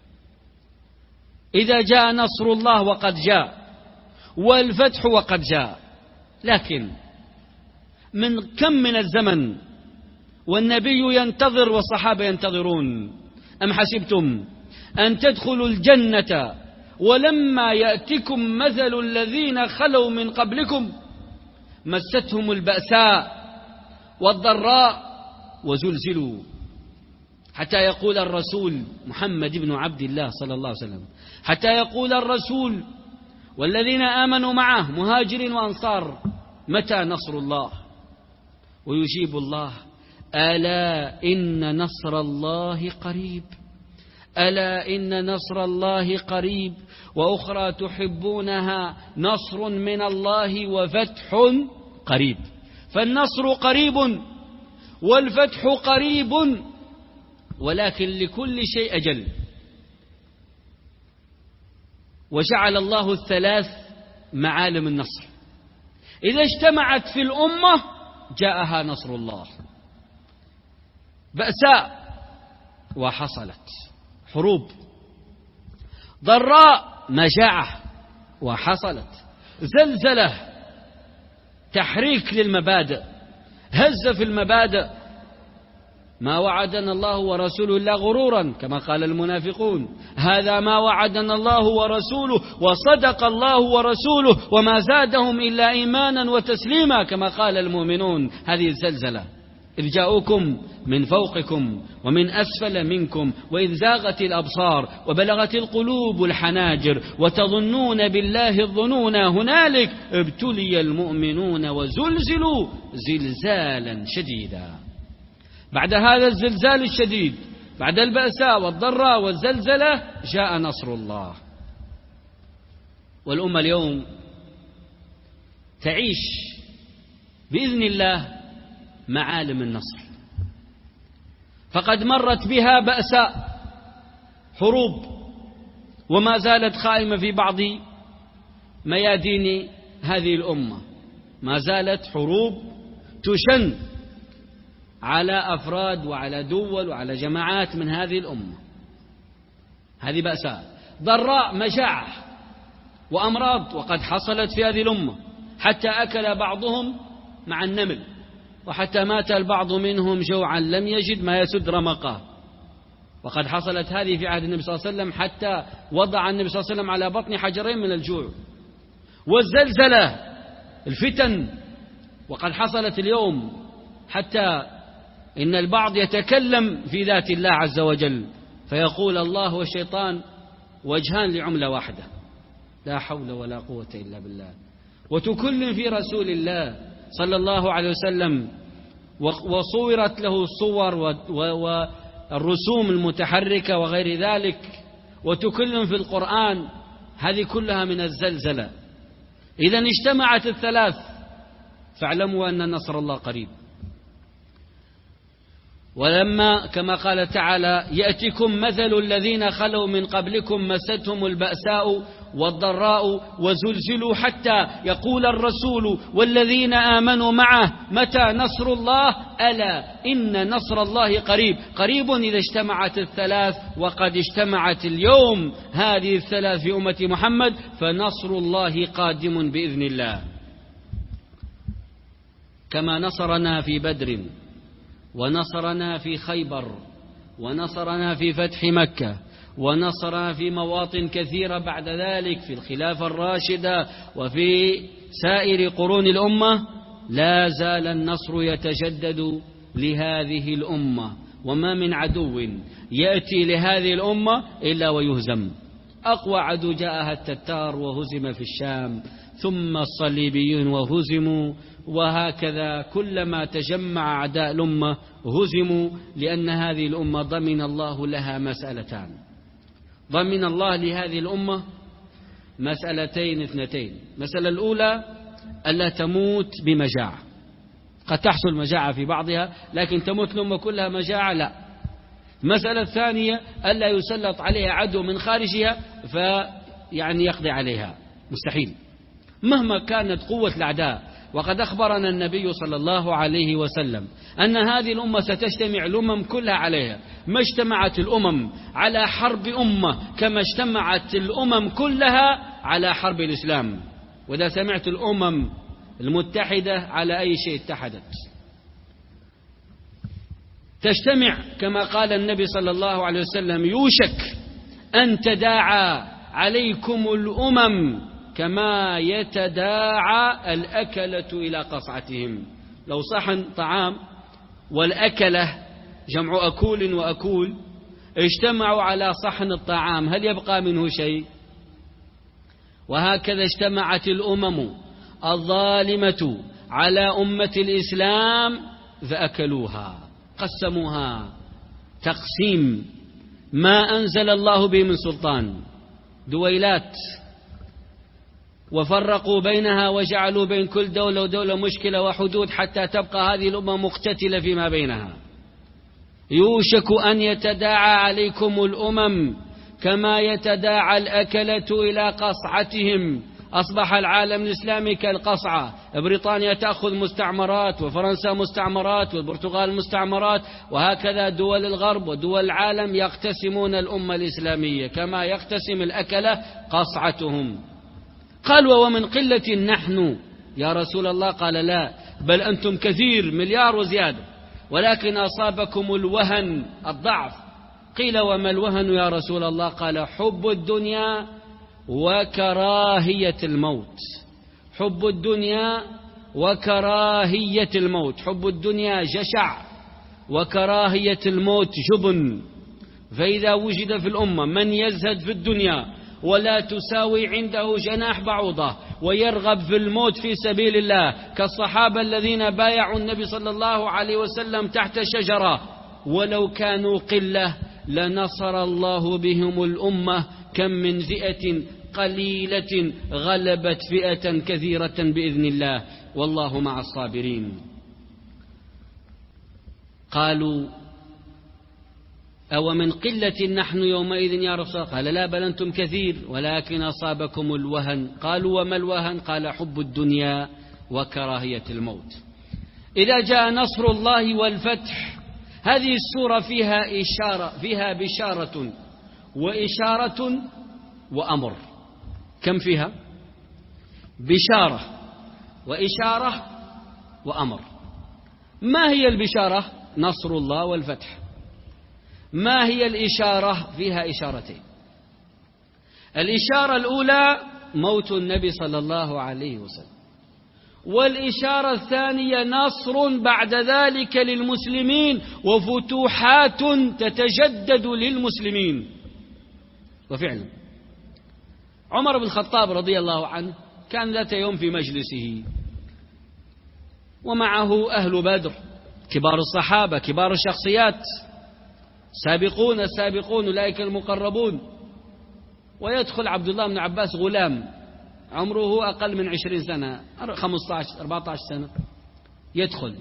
إذا جاء نصر الله وقد جاء والفتح وقد جاء، لكن من كم من الزمن والنبي ينتظر والصحابة ينتظرون. أم حسبتم أن تدخلوا الجنة ولما يأتكم مثل الذين خلوا من قبلكم مستهم البأساء والضراء وزلزلوا حتى يقول الرسول محمد بن عبد الله صلى الله عليه وسلم، حتى يقول الرسول والذين آمنوا معه مهاجرين وأنصار: متى نصر الله؟ ويجيب الله: ألا إن نصر الله قريب، ألا إن نصر الله قريب. وأخرى تحبونها نصر من الله وفتح قريب. فالنصر قريب والفتح قريب، ولكن لكل شيء أجل. وجعل الله الثلاث معالم النصر، إذا اجتمعت في الأمة جاءها نصر الله. بأساء وحصلت، حروب، ضراء، مجاعة وحصلت، زلزلة، تحريك للمبادئ، هز في المبادئ. ما وعدنا الله ورسوله إلا غرورا كما قال المنافقون، هذا ما وعدنا الله ورسوله وصدق الله ورسوله وما زادهم إلا إيمانا وتسليما كما قال المؤمنون. هذه الزلزلة إذ جاءوكم من فوقكم ومن أسفل منكم وإذ زاغت الأبصار وبلغت القلوب الحناجر وتظنون بالله الظنون هنالك ابتلي المؤمنون وزلزلوا زلزالا شديدا. بعد هذا الزلزال الشديد، بعد البأساء والضراء والزلزلة، جاء نصر الله. والأمة اليوم تعيش بإذن الله معالم النصر. فقد مرت بها بأساء، حروب، وما زالت خائمة في بعض ميادين هذه الأمة. ما زالت حروب تشن على أفراد وعلى دول وعلى جماعات من هذه الأمة. هذه بأساء. ضراء، مجاعة وأمراض وقد حصلت في هذه الأمة، حتى أكل بعضهم مع النمل، وحتى مات البعض منهم جوعا لم يجد ما يسد رمقه. وقد حصلت هذه في عهد النبي صلى الله عليه وسلم، حتى وضع النبي صلى الله عليه وسلم على بطن حجرين من الجوع. والزلزلة، الفتن، وقد حصلت اليوم، حتى إن البعض يتكلم في ذات الله عز وجل فيقول الله والشيطان وجهان لعملة واحدة، لا حول ولا قوة إلا بالله. وتكلم في رسول الله صلى الله عليه وسلم، وصورت له الصور والرسوم المتحركة وغير ذلك، وتكلم في القرآن. هذه كلها من الزلزلة. إذا اجتمعت الثلاث فاعلموا أن نصر الله قريب. ولما كما قال تعالى: يأتكم مثل الذين خلوا من قبلكم مستهم البأساء والضراء وزلزلوا حتى يقول الرسول والذين آمنوا معه متى نصر الله ألا إن نصر الله قريب. قريب إذا اجتمعت الثلاث، وقد اجتمعت اليوم هذه الثلاث في أمة محمد، فنصر الله قادم بإذن الله. كما نصرنا في بدر، ونصرنا في خيبر، ونصرنا في فتح مكة، ونصرها في مواطن كثيرة بعد ذلك في الخلافة الراشدة وفي سائر قرون الأمة، لا زال النصر يتجدد لهذه الأمة، وما من عدو يأتي لهذه الأمة إلا ويهزم. أقوى عدو جاءها التتار وهزم في الشام، ثم الصليبيون وهزموا، وهكذا كلما تجمع أعداء الأمة هزموا، لأن هذه الأمة ضمن الله لها مسألتان. ضمن الله لهذه الأمة مسألتين اثنتين. المسألة الأولى ألا تموت بمجاعة، قد تحصل مجاعة في بعضها لكن تموت الأمة كلها مجاعة لا. المسألة الثانية ألا يسلط عليها عدو من خارجها فيعني يقضي عليها، مستحيل مهما كانت قوة الأعداء. وقد أخبرنا النبي صلى الله عليه وسلم أن هذه الأمة ستجتمع الأمم كلها عليها، ما اجتمعت الأمم على حرب أمة كما اجتمعت الأمم كلها على حرب الإسلام. وإذا سمعت الأمم المتحدة على أي شيء اتحدت، تجتمع كما قال النبي صلى الله عليه وسلم: يوشك أن تداعى عليكم الأمم كما يتداعى الأكلة إلى قصعتهم. لو صحن طعام والأكلة جمع أكول وأكول اجتمعوا على صحن الطعام هل يبقى منه شيء؟ وهكذا اجتمعت الأمم الظالمة على أمة الإسلام فأكلوها، قسموها تقسيم ما أنزل الله به من سلطان، دويلات، وفرقوا بينها وجعلوا بين كل دولة ودولة مشكلة وحدود حتى تبقى هذه الأمة مقتتلة فيما بينها. يوشك أن يتداعى عليكم الأمم كما يتداعى الأكلة إلى قصعتهم. أصبح العالم الإسلامي كالقصعة، بريطانيا تأخذ مستعمرات، وفرنسا مستعمرات، والبرتغال مستعمرات، وهكذا دول الغرب ودول العالم يقتسمون الأمة الإسلامية كما يقتسم الأكلة قصعتهم. قال: ومن قلة نحن يا رسول الله؟ قال: لا، بل أنتم كثير، مليار وزيادة، ولكن أصابكم الوهن، الضعف. قيل: وما الوهن يا رسول الله؟ قال: حب الدنيا وكراهية الموت. حب الدنيا وكراهية الموت. حب الدنيا جشع، وكراهية الموت جبن. فإذا وجد في الأمة من يزهد في الدنيا ولا تساوي عنده جناح بعوضة ويرغب في الموت في سبيل الله، كالصحابة الذين بايعوا النبي صلى الله عليه وسلم تحت شجرة، ولو كانوا قلة لنصر الله بهم الأمة، كم من فئة قليلة غلبت فئة كثيرة بإذن الله، والله مع الصابرين. قالوا: أو من قلة نحن يومئذ يا رسول الله؟ قال: لا، بل أنتم كثير ولكن أصابكم الوهن. قالوا: وما الوهن؟ قال: حب الدنيا وكراهية الموت. إذا جاء نصر الله والفتح، هذه السورة فيها إشارة، فيها بشارة وإشارة وأمر. كم فيها؟ بشارة وإشارة وأمر. ما هي البشارة؟ نصر الله والفتح. ما هي الإشارة؟ فيها إشارتين. الإشارة الأولى موت النبي صلى الله عليه وسلم، والإشارة الثانية نصر بعد ذلك للمسلمين وفتوحات تتجدد للمسلمين. وفعلا عمر بن الخطاب رضي الله عنه كان ذات يوم في مجلسه ومعه أهل بدر، كبار الصحابة، كبار الشخصيات، سابقون السابقون أولئك المقربون. ويدخل عبد الله بن عباس غلام عمره أقل من عشرين سنة، خمسة عشر أربعة عشر سنة، يدخل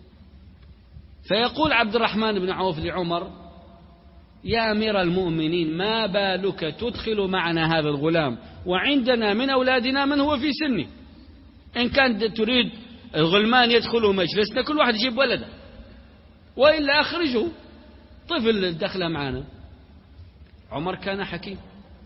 فيقول عبد الرحمن بن عوف لعمر: يا أمير المؤمنين، ما بالك تدخل معنا هذا الغلام وعندنا من أولادنا من هو في سني؟ إن كان تريد الغلمان يدخلوا مجلسنا كل واحد يجيب ولده، وإلا أخرجه، طفل دخل معنا. عمر كان حكيم،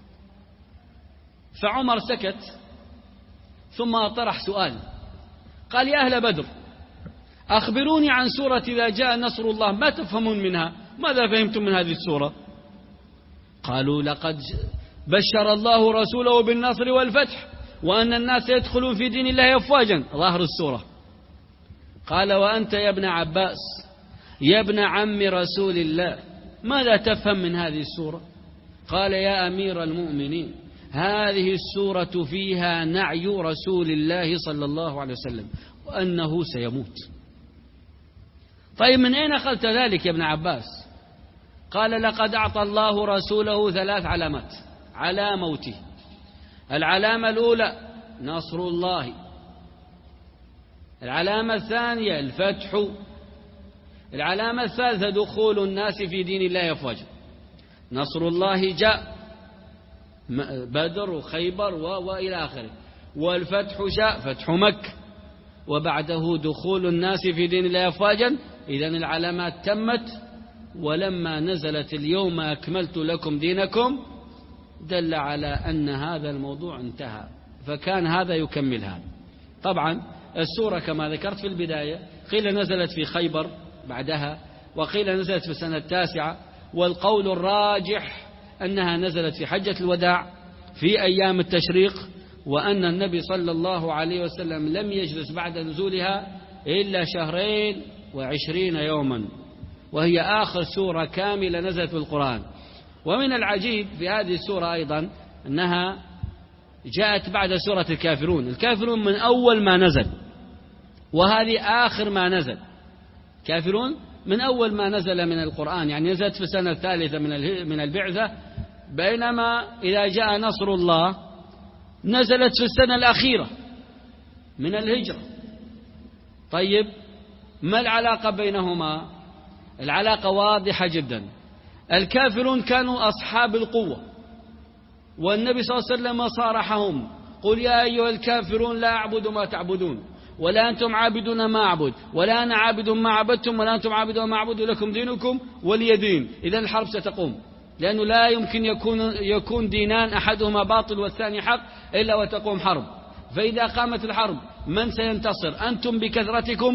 فعمر سكت ثم طرح سؤال، قال: يا أهل بدر، أخبروني عن سورة إذا جاء نصر الله، ما تفهمون منها؟ ماذا فهمتم من هذه السورة؟ قالوا لقد بشر الله رسوله بالنصر والفتح وأن الناس يدخلون في دين الله أفواجا، ظاهر السورة. قال وأنت يا ابن عباس يا ابن عم رسول الله ماذا تفهم من هذه السورة؟ قال يا أمير المؤمنين هذه السورة فيها نعي رسول الله صلى الله عليه وسلم وأنه سيموت. طيب من أين أخذت ذلك يا ابن عباس؟ قال لقد أعطى الله رسوله ثلاث علامات على موته. العلامة الأولى نصر الله، العلامة الثانية الفتح، العلامة الثالثة دخول الناس في دين الله أفواجا. نصر الله جاء بدر وخيبر وإلى آخره، والفتح جاء فتح مكة، وبعده دخول الناس في دين الله أفواجا. إذن العلامات تمت، ولما نزلت اليوم أكملت لكم دينكم دل على أن هذا الموضوع انتهى، فكان هذا يكمل هذا. طبعا السورة كما ذكرت في البداية قيل نزلت في خيبر بعدها، وقيل نزلت في السنة التاسعة، والقول الراجح أنها نزلت في حجة الوداع في أيام التشريق، وأن النبي صلى الله عليه وسلم لم يجلس بعد نزولها إلا شهرين وعشرين يوما، وهي آخر سورة كاملة نزلت في القرآن. ومن العجيب في هذه السورة أيضا أنها جاءت بعد سورة الكافرون. الكافرون من أول ما نزل، وهذه آخر ما نزل. كافرون من أول ما نزل من القرآن، يعني نزلت في السنة الثالثة من البعثة، بينما إذا جاء نصر الله نزلت في السنة الأخيرة من الهجرة. طيب ما العلاقة بينهما؟ العلاقة واضحة جدا. الكافرون كانوا أصحاب القوة، والنبي صلى الله عليه وسلم صارحهم قل يا أيها الكافرون لا أعبد ما تعبدون ولا أنتم عابدون ما أعبد ولا أنا عابد ما عبدتم ولا أنتم عابدون ما أعبد لكم دينكم ولي دين. إذن الحرب ستقوم، لأنه لا يمكن يكون, يكون دينان أحدهما باطل والثاني حق إلا وتقوم حرب. فإذا قامت الحرب من سينتصر؟ أنتم بكثرتكم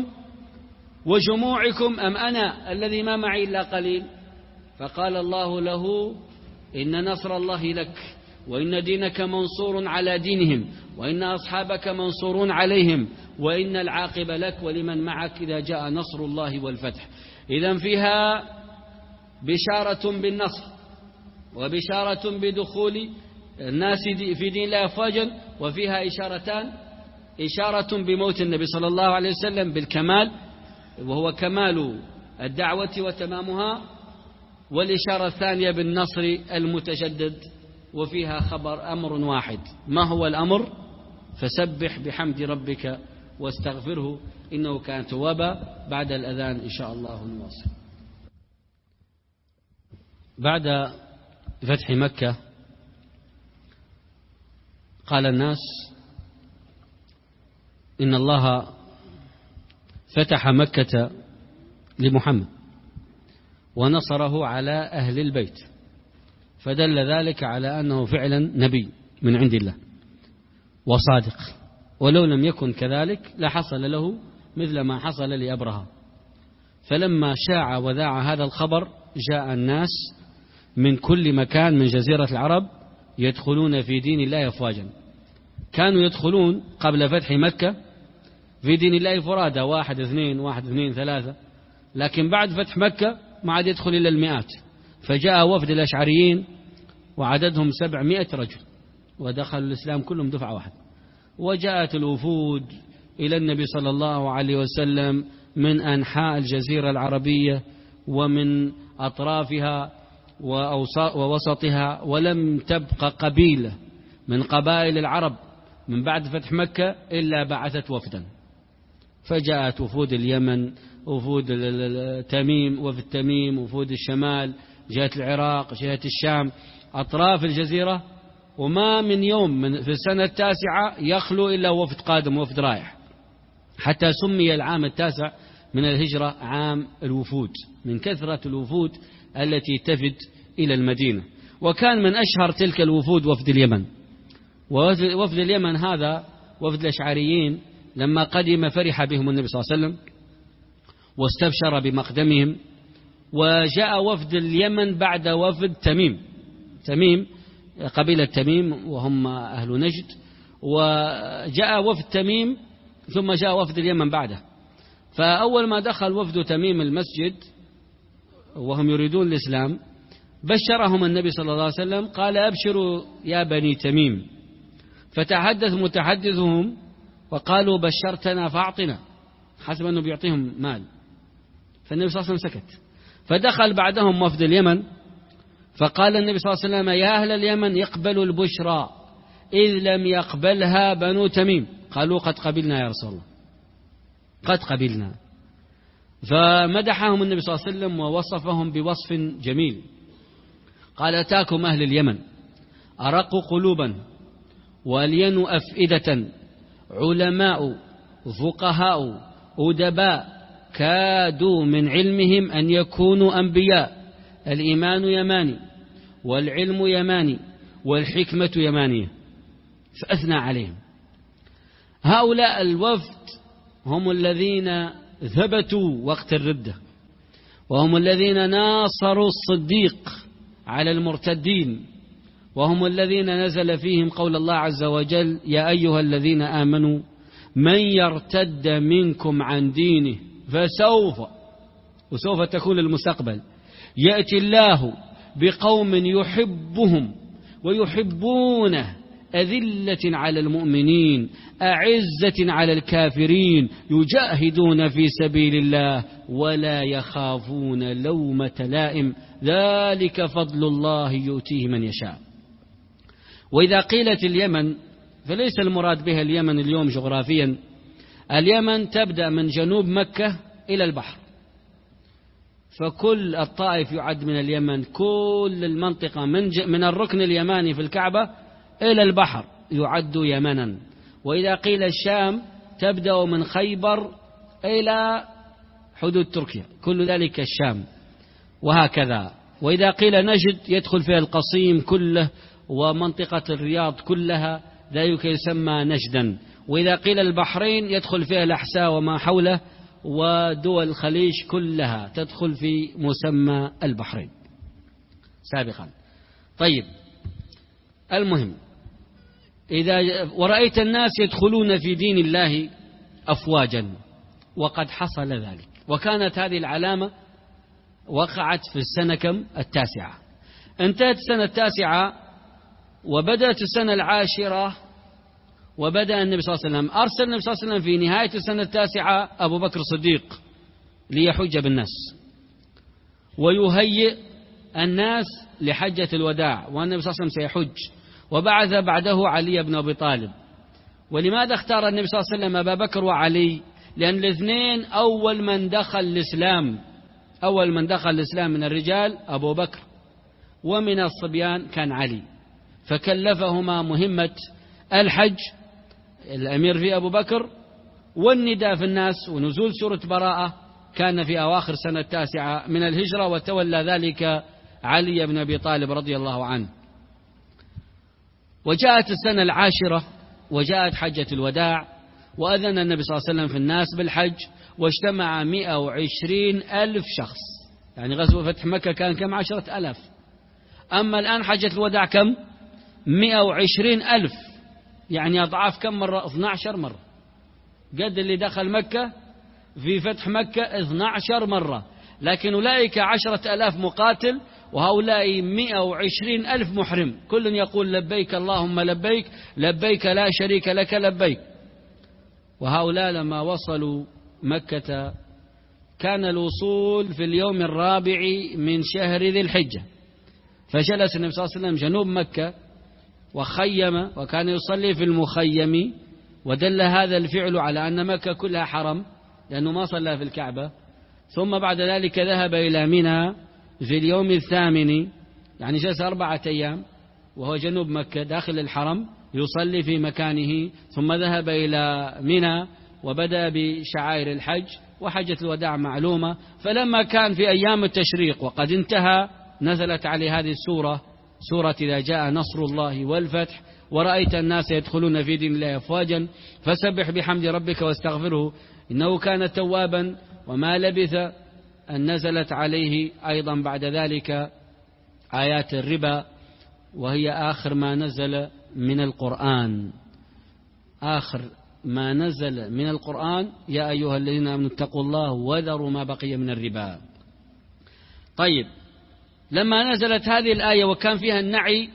وجموعكم أم أنا الذي ما معي إلا قليل؟ فقال الله له إن نصر الله لك وإن دينك منصور على دينهم وإن أصحابك منصورون عليهم وإن العاقبة لك ولمن معك إذا جاء نصر الله والفتح. إذن فيها بشارة بالنصر وبشارة بدخول الناس في دين الله أفواجا، وفيها إشارتان: إشارة بموت النبي صلى الله عليه وسلم بالكمال وهو كمال الدعوة وتمامها، والإشارة الثانية بالنصر المتجدد، وفيها خبر أمر واحد. ما هو الأمر؟ فسبح بحمد ربك واستغفره إنه كان توابا. بعد الأذان إن شاء الله نواصل. بعد فتح مكة قال الناس إن الله فتح مكة لمحمد ونصره على أهل البيت، فدل ذلك على أنه فعلا نبي من عند الله وصادق، ولو لم يكن كذلك لحصل له مثل ما حصل لأبرهة. فلما شاع وذاع هذا الخبر جاء الناس من كل مكان من جزيرة العرب يدخلون في دين الله أفواجا. كانوا يدخلون قبل فتح مكة في دين الله فرادى، واحد اثنين واحد اثنين ثلاثة، لكن بعد فتح مكة ما عاد يدخل إلا المئات. فجاء وفد الأشعريين وعددهم سبعمائة رجل ودخلوا الإسلام كلهم دفعة واحدة. وجاءت الوفود إلى النبي صلى الله عليه وسلم من أنحاء الجزيرة العربية ومن أطرافها ووسطها، ولم تبق قبيلة من قبائل العرب من بعد فتح مكة إلا بعثت وفدا. فجاءت وفود اليمن، وفود تميم، وفد تميم، وفود الشمال، جهة العراق، جهة الشام، أطراف الجزيرة، وما من يوم من في السنة التاسعة يخلو إلا وفد قادم وفد رايح، حتى سمي العام التاسع من الهجرة عام الوفود من كثرة الوفود التي تفد إلى المدينة. وكان من أشهر تلك الوفود وفد اليمن. ووفد اليمن هذا وفد الأشعريين لما قدم فرح بهم النبي صلى الله عليه وسلم واستبشر بمقدمهم. وجاء وفد اليمن بعد وفد تميم، تميم، قبيلة تميم وهم أهل نجد. وجاء وفد تميم ثم جاء وفد اليمن بعده. فأول ما دخل وفد تميم المسجد وهم يريدون الإسلام بشرهم النبي صلى الله عليه وسلم، قال أبشروا يا بني تميم. فتحدث متحدثهم وقالوا بشرتنا فأعطنا، حسب أنه بيعطيهم مال. فالنبي صلى الله عليه وسلم سكت. فدخل بعدهم وفد اليمن فقال النبي صلى الله عليه وسلم يا أهل اليمن اقبلوا البشرى إذ لم يقبلها بنو تميم. قالوا قد قبلنا يا رسول الله، قد قبلنا. فمدحهم النبي صلى الله عليه وسلم ووصفهم بوصف جميل. قال أتاكم أهل اليمن أرق قلوبا والين أفئدة علماء فقهاء أدباء كادوا من علمهم أن يكونوا أنبياء، الإيمان يماني والعلم يماني والحكمة يمانية. فأثنى عليهم. هؤلاء الوفد هم الذين ثبتوا وقت الردة، وهم الذين ناصروا الصديق على المرتدين، وهم الذين نزل فيهم قول الله عز وجل يا أيها الذين آمنوا من يرتد منكم عن دينه فسوف وسوف تكون المستقبل يأتي الله بقوم يحبهم ويحبونه أذلة على المؤمنين أعزة على الكافرين يجاهدون في سبيل الله ولا يخافون لومة لائم ذلك فضل الله يؤتيه من يشاء. وإذا قيلت اليمن فليس المراد بها اليمن اليوم جغرافيا. اليمن تبدأ من جنوب مكة إلى البحر، فكل الطائف يعد من اليمن، كل المنطقة من, من الركن اليماني في الكعبة إلى البحر يعد يمنا. وإذا قيل الشام تبدأ من خيبر إلى حدود تركيا، كل ذلك الشام، وهكذا. وإذا قيل نجد يدخل فيها القصيم كله ومنطقة الرياض كلها، ذلك يسمى نجدا. وإذا قيل البحرين يدخل فيها الأحساء وما حوله، ودول الخليج كلها تدخل في مسمى البحرين سابقا. طيب، المهم إذا ورأيت الناس يدخلون في دين الله أفواجا، وقد حصل ذلك. وكانت هذه العلامة وقعت في السنة كم؟ التاسعة. انتهت السنة التاسعة وبدأت السنة العاشرة، وبدأ النبي صلى الله عليه وسلم أرسل النبي صلى الله عليه وسلم في نهاية السنة التاسعة أبو بكر الصديق ليحج بالناس ويهيئ الناس لحجة الوداع، والنبي صلى الله عليه وسلم سيحج. وبعث بعده علي بن أبي طالب. ولماذا اختار النبي صلى الله عليه وسلم أبا بكر وعلي؟ لأن الاثنين أول من دخل الإسلام، أول من دخل الإسلام من الرجال أبو بكر، ومن الصبيان كان علي، فكلفهما مهمة الحج الأمير في أبو بكر، والنداء في الناس، ونزول سورة براءة كان في أواخر سنة التاسعة من الهجرة، وتولى ذلك علي بن أبي طالب رضي الله عنه. وجاءت السنة العاشرة وجاءت حجة الوداع، وأذن النبي صلى الله عليه وسلم في الناس بالحج، واجتمع مئة وعشرين ألف شخص. يعني غزوة فتح مكة كان كم؟ عشرة ألاف. أما الآن حجة الوداع كم؟ مئة وعشرين ألف، يعني أضعاف كم مرة؟ اثني عشر مرة، قد اللي دخل مكة في فتح مكة اثني عشر مرة. لكن أولئك عشرة ألاف مقاتل، وهؤلاء مئة وعشرين ألف محرم، كل يقول لبيك اللهم لبيك، لبيك لا شريك لك لبيك. وهؤلاء لما وصلوا مكة كان الوصول في اليوم الرابع من شهر ذي الحجة، فجلس النبي صلى الله عليه وسلم جنوب مكة وخيم، وكان يصلي في المخيم، ودل هذا الفعل على أن مكة كلها حرم لأنه ما صلى في الكعبة. ثم بعد ذلك ذهب إلى منى في اليوم الثامن، يعني جلس أربعة أيام وهو جنوب مكة داخل الحرم يصلي في مكانه، ثم ذهب إلى منى وبدأ بشعائر الحج، وحجة الوداع معلومة. فلما كان في أيام التشريق وقد انتهى نزلت عليه هذه السورة، سورة إذا جاء نصر الله والفتح ورأيت الناس يدخلون في دين الله أفواجا فسبح بحمد ربك واستغفره إنه كان توابا. وما لبث أن نزلت عليه أيضا بعد ذلك آيات الربا وهي آخر ما نزل من القرآن. آخر ما نزل من القرآن: يا أيها الذين آمنوا اتقوا الله وذروا ما بقي من الربا. طيب، لما نزلت هذه الآية وكان فيها النعي،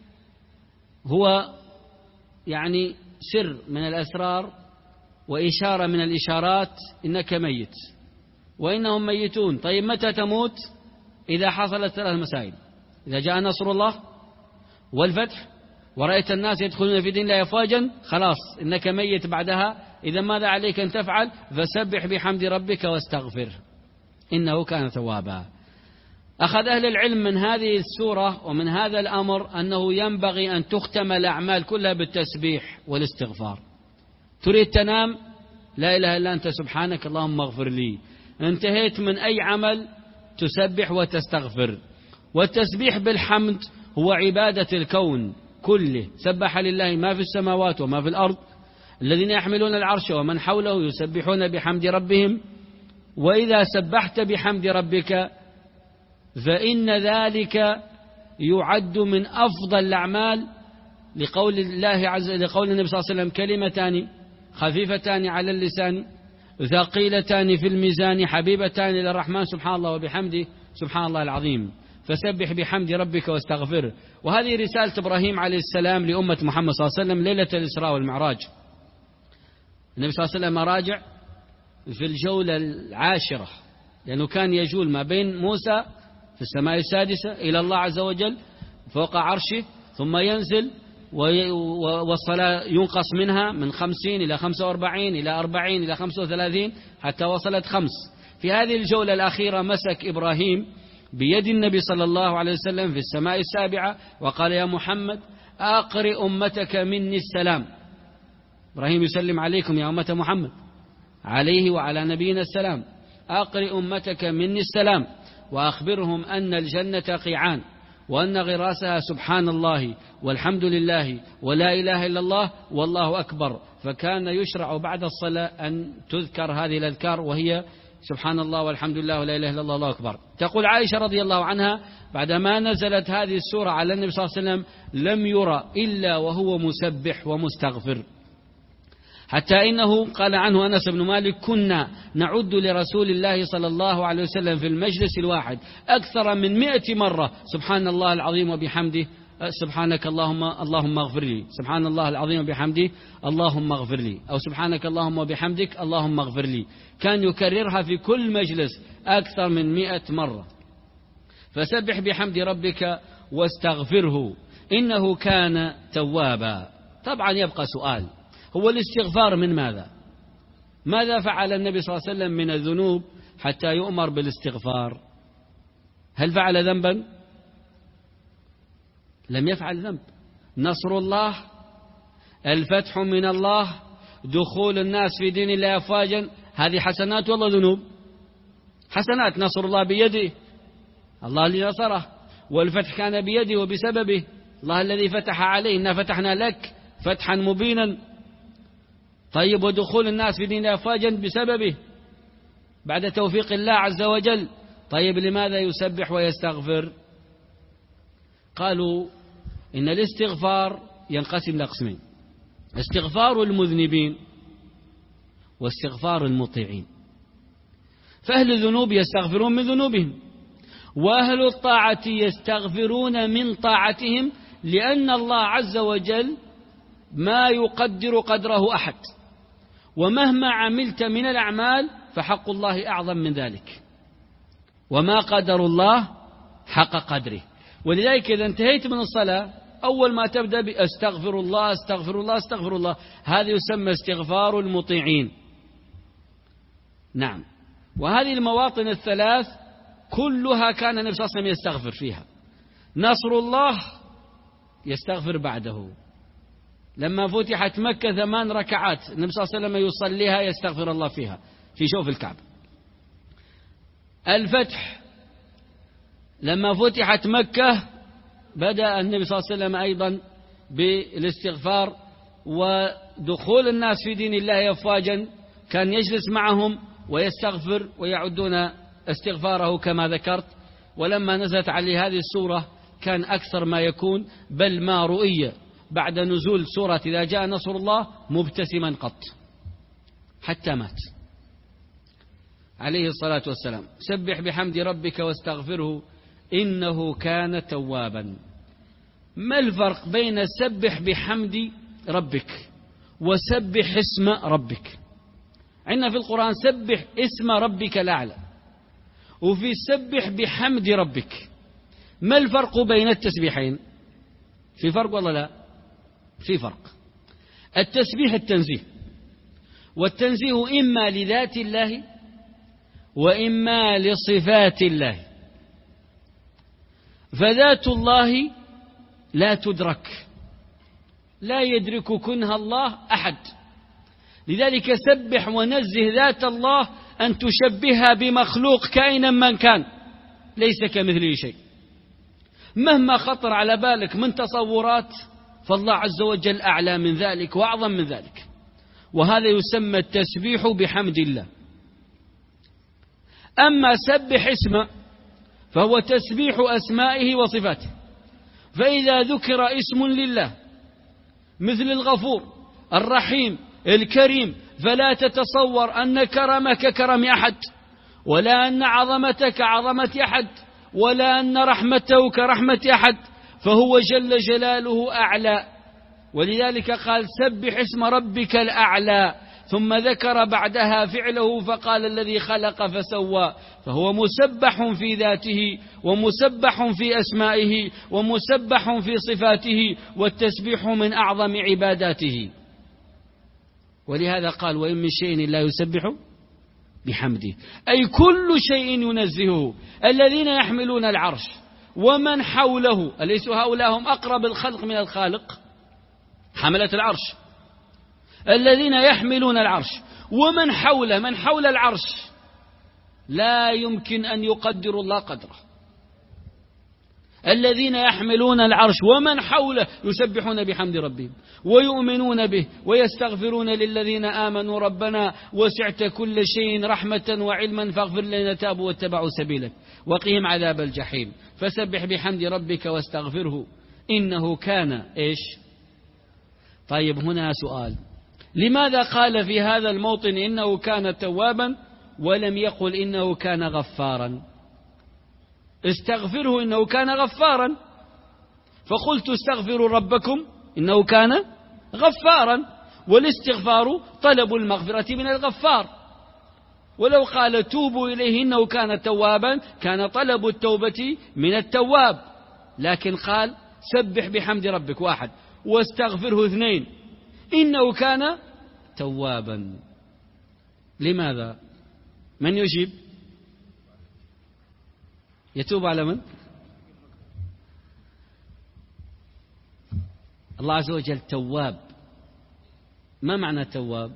هو يعني سر من الأسرار وإشارة من الإشارات: إنك ميت وإنهم ميتون. طيب، متى تموت؟ إذا حصلت ثلاث مسائل: إذا جاء نصر الله والفتح ورأيت الناس يدخلون في دين الله أفواجا، خلاص إنك ميت بعدها. إذا ماذا عليك أن تفعل؟ فسبح بحمد ربك واستغفر إنه كان توابا. أخذ أهل العلم من هذه السورة ومن هذا الأمر أنه ينبغي أن تختم الأعمال كلها بالتسبيح والاستغفار. تريد تنام؟ لا إله إلا أنت سبحانك اللهم اغفر لي. انتهيت من أي عمل تسبح وتستغفر. والتسبيح بالحمد هو عبادة الكون كله. سبح لله ما في السماوات وما في الأرض، الذين يحملون العرش ومن حوله يسبحون بحمد ربهم. وإذا سبحت بحمد ربك فإن ذلك يعد من أفضل الأعمال، لقول الله عز لقول النبي صلى الله عليه وسلم: كلمتان خفيفتان على اللسان ثقيلتان في الميزان حبيبتان إلى الرحمن سبحان الله وبحمده سبحان الله العظيم. فسبح بحمد ربك واستغفره. وهذه رسالة إبراهيم عليه السلام لأمة محمد صلى الله عليه وسلم ليلة الإسراء والمعراج. النبي صلى الله عليه وسلم راجع في الجولة العاشرة، لأنه كان يجول ما بين موسى في السماء السادسة إلى الله عز وجل فوق عرشه، ثم ينزل والصلاة ينقص منها من خمسين إلى خمسة وأربعين إلى أربعين إلى خمسة وثلاثين حتى وصلت خمس. في هذه الجولة الأخيرة مسك إبراهيم بيد النبي صلى الله عليه وسلم في السماء السابعة وقال: يا محمد أقرئ أمتك مني السلام. إبراهيم يسلم عليكم يا أمة محمد، عليه وعلى نبينا السلام. أقرئ أمتك مني السلام وأخبرهم أن الجنة قيعان وأن غراسها سبحان الله والحمد لله ولا إله إلا الله والله أكبر. فكان يشرع بعد الصلاة أن تذكر هذه الأذكار، وهي سبحان الله والحمد لله ولا إله إلا الله والله أكبر. تقول عائشة رضي الله عنها: بعدما نزلت هذه السورة على النبي صلى الله عليه وسلم لم يرى إلا وهو مسبح ومستغفر، حتى إنه قال عنه أنس بن مالك: كنا نعد لرسول الله صلى الله عليه وسلم في المجلس الواحد أكثر من مئة مرة سبحان الله العظيم وبحمده سبحانك اللهم اللهم اغفر لي، سبحان الله العظيم وبحمده اللهم اغفر لي، أو سبحانك اللهم وبحمدك اللهم اغفر لي. كان يكررها في كل مجلس أكثر من مئة مرة. فسبح بحمد ربك واستغفره إنه كان توابا. طبعا يبقى سؤال: هو الاستغفار من ماذا؟ ماذا فعل النبي صلى الله عليه وسلم من الذنوب حتى يؤمر بالاستغفار؟ هل فعل ذنبا؟ لم يفعل ذنب. نصر الله، الفتح من الله، دخول الناس في دين الله أفواجا، هذه حسنات والله ذنوب؟ حسنات. نصر الله بيده، الله الذي نصره، والفتح كان بيده وبسببه، الله الذي فتح عليه، إنا فتحنا لك فتحا مبينا. طيب، ودخول الناس في دين الله أفواجا بسببه بعد توفيق الله عز وجل. طيب، لماذا يسبح ويستغفر؟ قالوا إن الاستغفار ينقسم لقسمين: استغفار المذنبين واستغفار المطيعين. فأهل الذنوب يستغفرون من ذنوبهم، وأهل الطاعة يستغفرون من طاعتهم، لأن الله عز وجل ما يقدر قدره أحد، ومهما عملت من الأعمال فحق الله أعظم من ذلك، وما قدر الله حق قدره. ولذلك إذا انتهيت من الصلاة أول ما تبدأ بأستغفر الله أستغفر الله أستغفر الله، هذا يسمى استغفار المطيعين. نعم. وهذه المواطن الثلاث كلها كان النبي صلى الله عليه وسلم يستغفر فيها. نصر الله يستغفر بعده، لما فتحت مكة ثمان ركعات النبي صلى الله عليه وسلم يصليها يستغفر الله فيها في شوف الكعبة. الفتح لما فتحت مكة بدأ النبي صلى الله عليه وسلم أيضا بالاستغفار، ودخول الناس في دين الله أفواجا كان يجلس معهم ويستغفر ويعدون استغفاره كما ذكرت. ولما نزلت عليه هذه السورة كان أكثر ما يكون، بل ما رؤية بعد نزول سورة إذا جاء نصر الله مبتسما قط حتى مات عليه الصلاة والسلام. سبح بحمد ربك واستغفره إنه كان توابا. ما الفرق بين سبح بحمد ربك وسبح اسم ربك؟ عندنا في القرآن سبح اسم ربك الأعلى، وفي سبح بحمد ربك. ما الفرق بين التسبيحين؟ في فرق ولا لا؟ في فرق. التسبيح التنزيه، والتنزيه إما لذات الله وإما لصفات الله، فذات الله لا تدرك، لا يدرك كنها الله أحد، لذلك سبح ونزه ذات الله أن تشبهها بمخلوق كائنا من كان ليس كمثله شيء. مهما خطر على بالك من تصورات فالله عز وجل أعلى من ذلك وأعظم من ذلك، وهذا يسمى التسبيح بحمد الله. أما سبح اسمه فهو تسبيح أسمائه وصفاته، فإذا ذكر اسم لله مثل الغفور الرحيم الكريم فلا تتصور أن كرمك كرم أحد، ولا أن عظمتك عظمة أحد، ولا أن رحمته كرحمة أحد، فهو جل جلاله أعلى. ولذلك قال سبح اسم ربك الأعلى، ثم ذكر بعدها فعله فقال الذي خلق فسوى، فهو مسبح في ذاته ومسبح في أسمائه ومسبح في صفاته، والتسبيح من أعظم عباداته. ولهذا قال وإن من شيء لا يسبح بحمده، أي كل شيء ينزهه. الذين يحملون العرش ومن حوله، أليس هؤلاء هم أقرب الخلق من الخالق؟ حملة العرش، الذين يحملون العرش ومن حوله، من حول العرش لا يمكن أن يقدر الله قدره. الذين يحملون العرش ومن حوله يسبحون بحمد ربهم ويؤمنون به ويستغفرون للذين آمنوا ربنا وسعت كل شيء رحمة وعلما فاغفر لنا تابوا واتبعوا سبيلك وقهم عذاب الجحيم. فسبح بحمد ربك واستغفره إنه كان إيش؟ طيب هنا سؤال، لماذا قال في هذا الموطن إنه كان توابا ولم يقل إنه كان غفارا؟ استغفره إنه كان غفارا، فقلت استغفروا ربكم إنه كان غفارا، والاستغفار طلب المغفرة من الغفار. ولو قال توبوا إليه إنه كان توابا كان طلب التوبة من التواب، لكن قال سبح بحمد ربك واحد واستغفره اثنين إنه كان توابا. لماذا؟ من يجيب؟ يتوب على من؟ الله عز وجل تواب. ما معنى تواب؟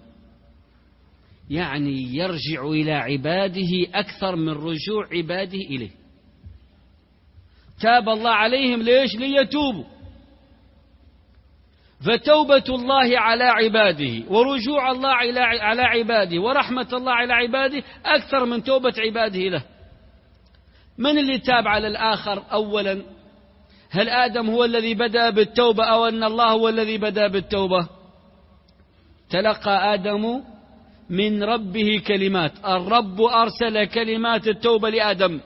يعني يرجع إلى عباده أكثر من رجوع عباده إليه. تاب الله عليهم ليش؟ ليتوبوا. فتوبة الله على عباده ورجوع الله على عباده ورحمة الله على عباده أكثر من توبة عباده له. من اللي تاب على الآخر أولا؟ هل آدم هو الذي بدأ بالتوبة أو أن الله هو الذي بدأ بالتوبة؟ تلقى آدم من ربه كلمات، الرب أرسل كلمات التوبة لآدم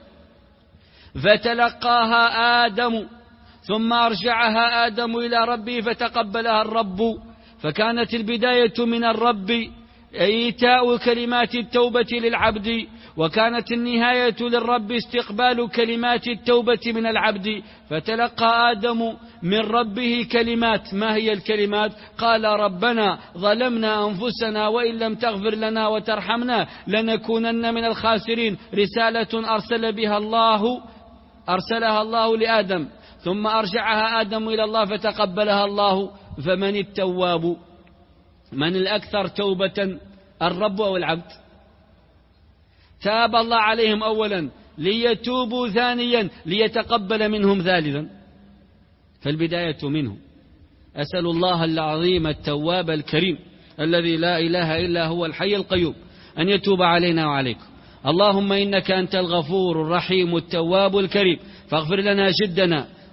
فتلقاها آدم، ثم أرجعها آدم إلى ربه فتقبلها الرب، فكانت البداية من الرب إيتاء كلمات التوبة للعبد، وكانت النهاية للرب استقبال كلمات التوبة من العبد. فتلقى آدم من ربه كلمات. ما هي الكلمات؟ قال ربنا ظلمنا أنفسنا وإن لم تغفر لنا وترحمنا لنكونن من الخاسرين. رسالة أرسل بها الله أرسلها الله لآدم، ثم أرجعها آدم إلى الله فتقبلها الله. فمن التواب؟ من الأكثر توبة، الرب أو العبد؟ تاب الله عليهم أولا ليتوبوا، ثانيا ليتقبل منهم ثالثا، فالبداية منه. أسأل الله العظيم التواب الكريم الذي لا إله إلا هو الحي القيوم أن يتوب علينا وعليكم. اللهم إنك أنت الغفور الرحيم التواب الكريم، فاغفر لنا جدنا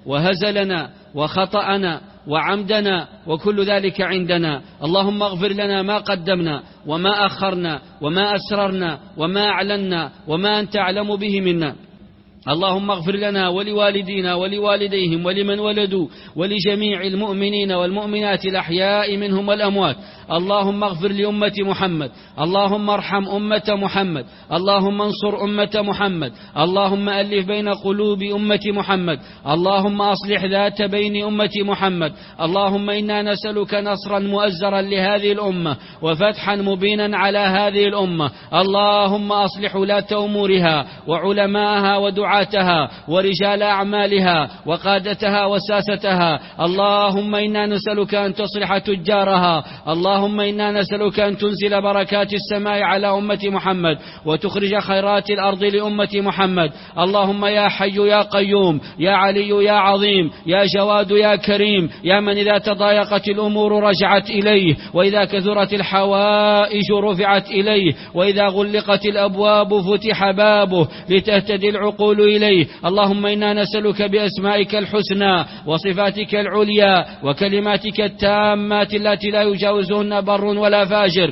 وهزلنا وخطأنا وعمدنا وكل ذلك عندنا. اللهم اغفر لنا ما قدمنا وما أخرنا وما أسررنا وما أعلنا وما أنت أعلم به منا. اللهم اغفر لنا ولوالدينا ولوالديهم ولمن ولدوا ولجميع المؤمنين والمؤمنات الأحياء منهم والأموات. اللهم اغفر لأمة محمد. اللهم ارحم أمة محمد. اللهم انصر أمة محمد. اللهم ألف بين قلوب أمة محمد. اللهم أصلح ذات بين أمة محمد. اللهم إنا نسألك نصرا مؤزرا لهذه الأمة وفتحا مبينا على هذه الأمة. اللهم أصلح ولاة أمورها وعلماءها ودعاء ورجال أعمالها وقادتها وساستها. اللهم إنا نسألك أن تصلح تجارها. اللهم إنا نسألك أن تنزل بركات السماء على أمة محمد وتخرج خيرات الأرض لأمة محمد. اللهم يا حي يا قيوم يا علي يا عظيم يا جواد يا كريم يا من إذا تضايقت الأمور رجعت إليه وإذا كثرت الحوائج رفعت إليه وإذا غلقت الأبواب فتح بابه لتهتدي العقول إليه. اللهم إنا نسألك بأسمائك الحسنى وصفاتك العليا وكلماتك التامات التي لا يجاوزهن بر ولا فاجر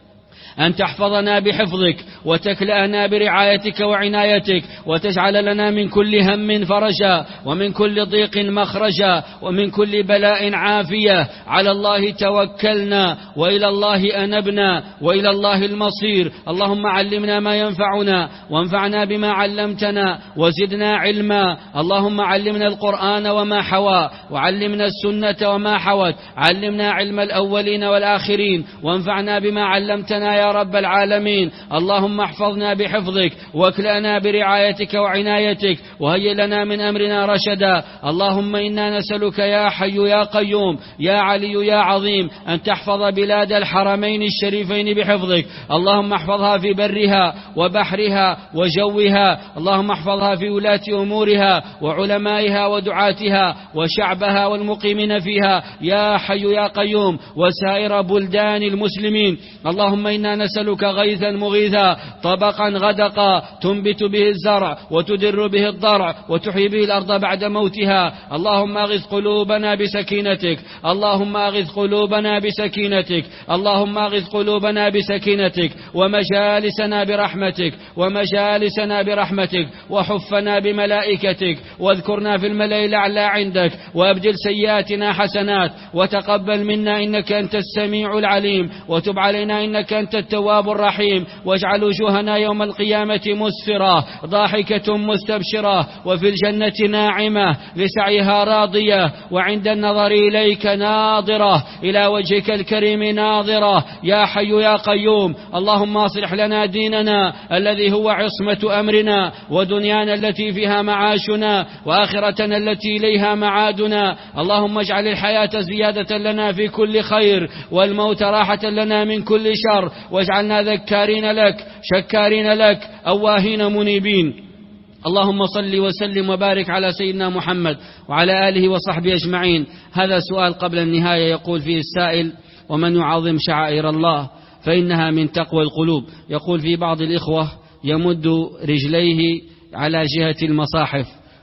أن تحفظنا بحفظك وتكلأنا برعايتك وعنايتك وتجعل لنا من كل هم فرجا ومن كل ضيق مخرجا ومن كل بلاء عافية. على الله توكلنا وإلى الله أنبنا وإلى الله المصير. اللهم علمنا ما ينفعنا وانفعنا بما علمتنا وزدنا علما. اللهم علمنا القرآن وما حوى وعلمنا السنة وما حوت. علمنا علم الأولين والآخرين وانفعنا بما علمتنا يا رب العالمين. اللهم احفظنا بحفظك واكلأنا برعايتك وعنايتك وهيئ لنا من أمرنا رشدا. اللهم إنا نسألك يا حي يا قيوم يا علي يا عظيم أن تحفظ بلاد الحرمين الشريفين بحفظك. اللهم احفظها في برها وبحرها وجوها. اللهم احفظها في ولاة أمورها وعلمائها ودعاتها وشعبها والمقيمين فيها يا حي يا قيوم وسائر بلدان المسلمين. اللهم إنا نسألك غيثا مغيثا طبقا غدقا تنبت به الزرع وتدر به الضرع وتحيي به الأرض بعد موتها. اللهم أغث قلوبنا بسكينتك. اللهم أغث قلوبنا بسكينتك. اللهم أغث قلوبنا بسكينتك ومجالسنا برحمتك ومجالسنا برحمتك وحفنا بملائكتك واذكرنا في الملأ الأعلى عندك وأبدل سيئاتنا حسنات وتقبل منا إنك أنت السميع العليم وتب علينا إنك أنت التواب الرحيم. واجعل وجوهنا يوم القيامة مسفرة ضاحكة مستبشرة وفي الجنة ناعمة لسعيها راضية وعند النظر إليك ناظرة إلى وجهك الكريم ناظرة يا حي يا قيوم. اللهم اصلح لنا ديننا الذي هو عصمة أمرنا ودنيانا التي فيها معاشنا وآخرتنا التي إليها معادنا. اللهم اجعل الحياة زيادة لنا في كل خير والموت راحة لنا من كل شر واجعلنا ذكارين لك شكارين لك أواهين منيبين. اللهم صل وسلم وبارك على سيدنا محمد وعلى آله وصحبه أجمعين. هذا سؤال قبل النهاية يقول فيه السائل: ومن يعظم شعائر الله فإنها من تقوى القلوب. يقول في بعض الإخوة يمد رجليه على جهة المصاحف،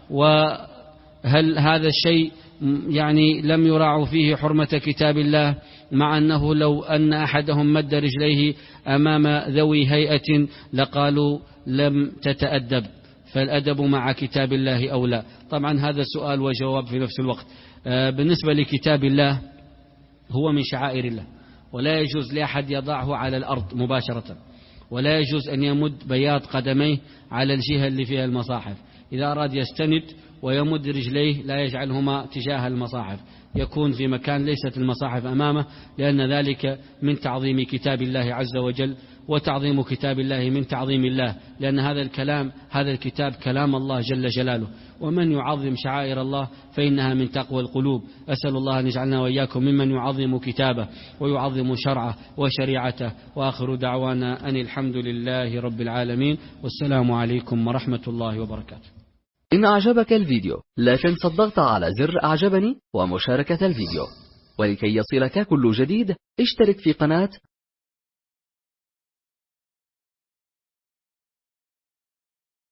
وهل هذا الشيء يعني لم يراعوا فيه حرمة كتاب الله، مع أنه لو أن أحدهم مد رجليه أمام ذوي هيئة لقالوا لم تتأدب، فالأدب مع كتاب الله أولى. طبعا هذا سؤال وجواب في نفس الوقت. بالنسبة لكتاب الله هو من شعائر الله، ولا يجوز لأحد يضعه على الأرض مباشرة، ولا يجوز أن يمد بياض قدميه على الجهة اللي فيها المصاحف. إذا أراد يستند ويمد رجليه لا يجعلهما تجاه المصاحف، يكون في مكان ليست المصاحف أمامه، لأن ذلك من تعظيم كتاب الله عز وجل، وتعظيم كتاب الله من تعظيم الله، لأن هذا الكلام هذا الكتاب كلام الله جل جلاله. ومن يعظم شعائر الله فإنها من تقوى القلوب. أسأل الله أن يجعلنا وإياكم ممن يعظم كتابه ويعظم شرعه وشريعته. وآخر دعوانا أن الحمد لله رب العالمين، والسلام عليكم ورحمة الله وبركاته. إن أعجبك الفيديو لا تنسى الضغط على زر أعجبني ومشاركة الفيديو، ولكي يصلك كل جديد اشترك في قناة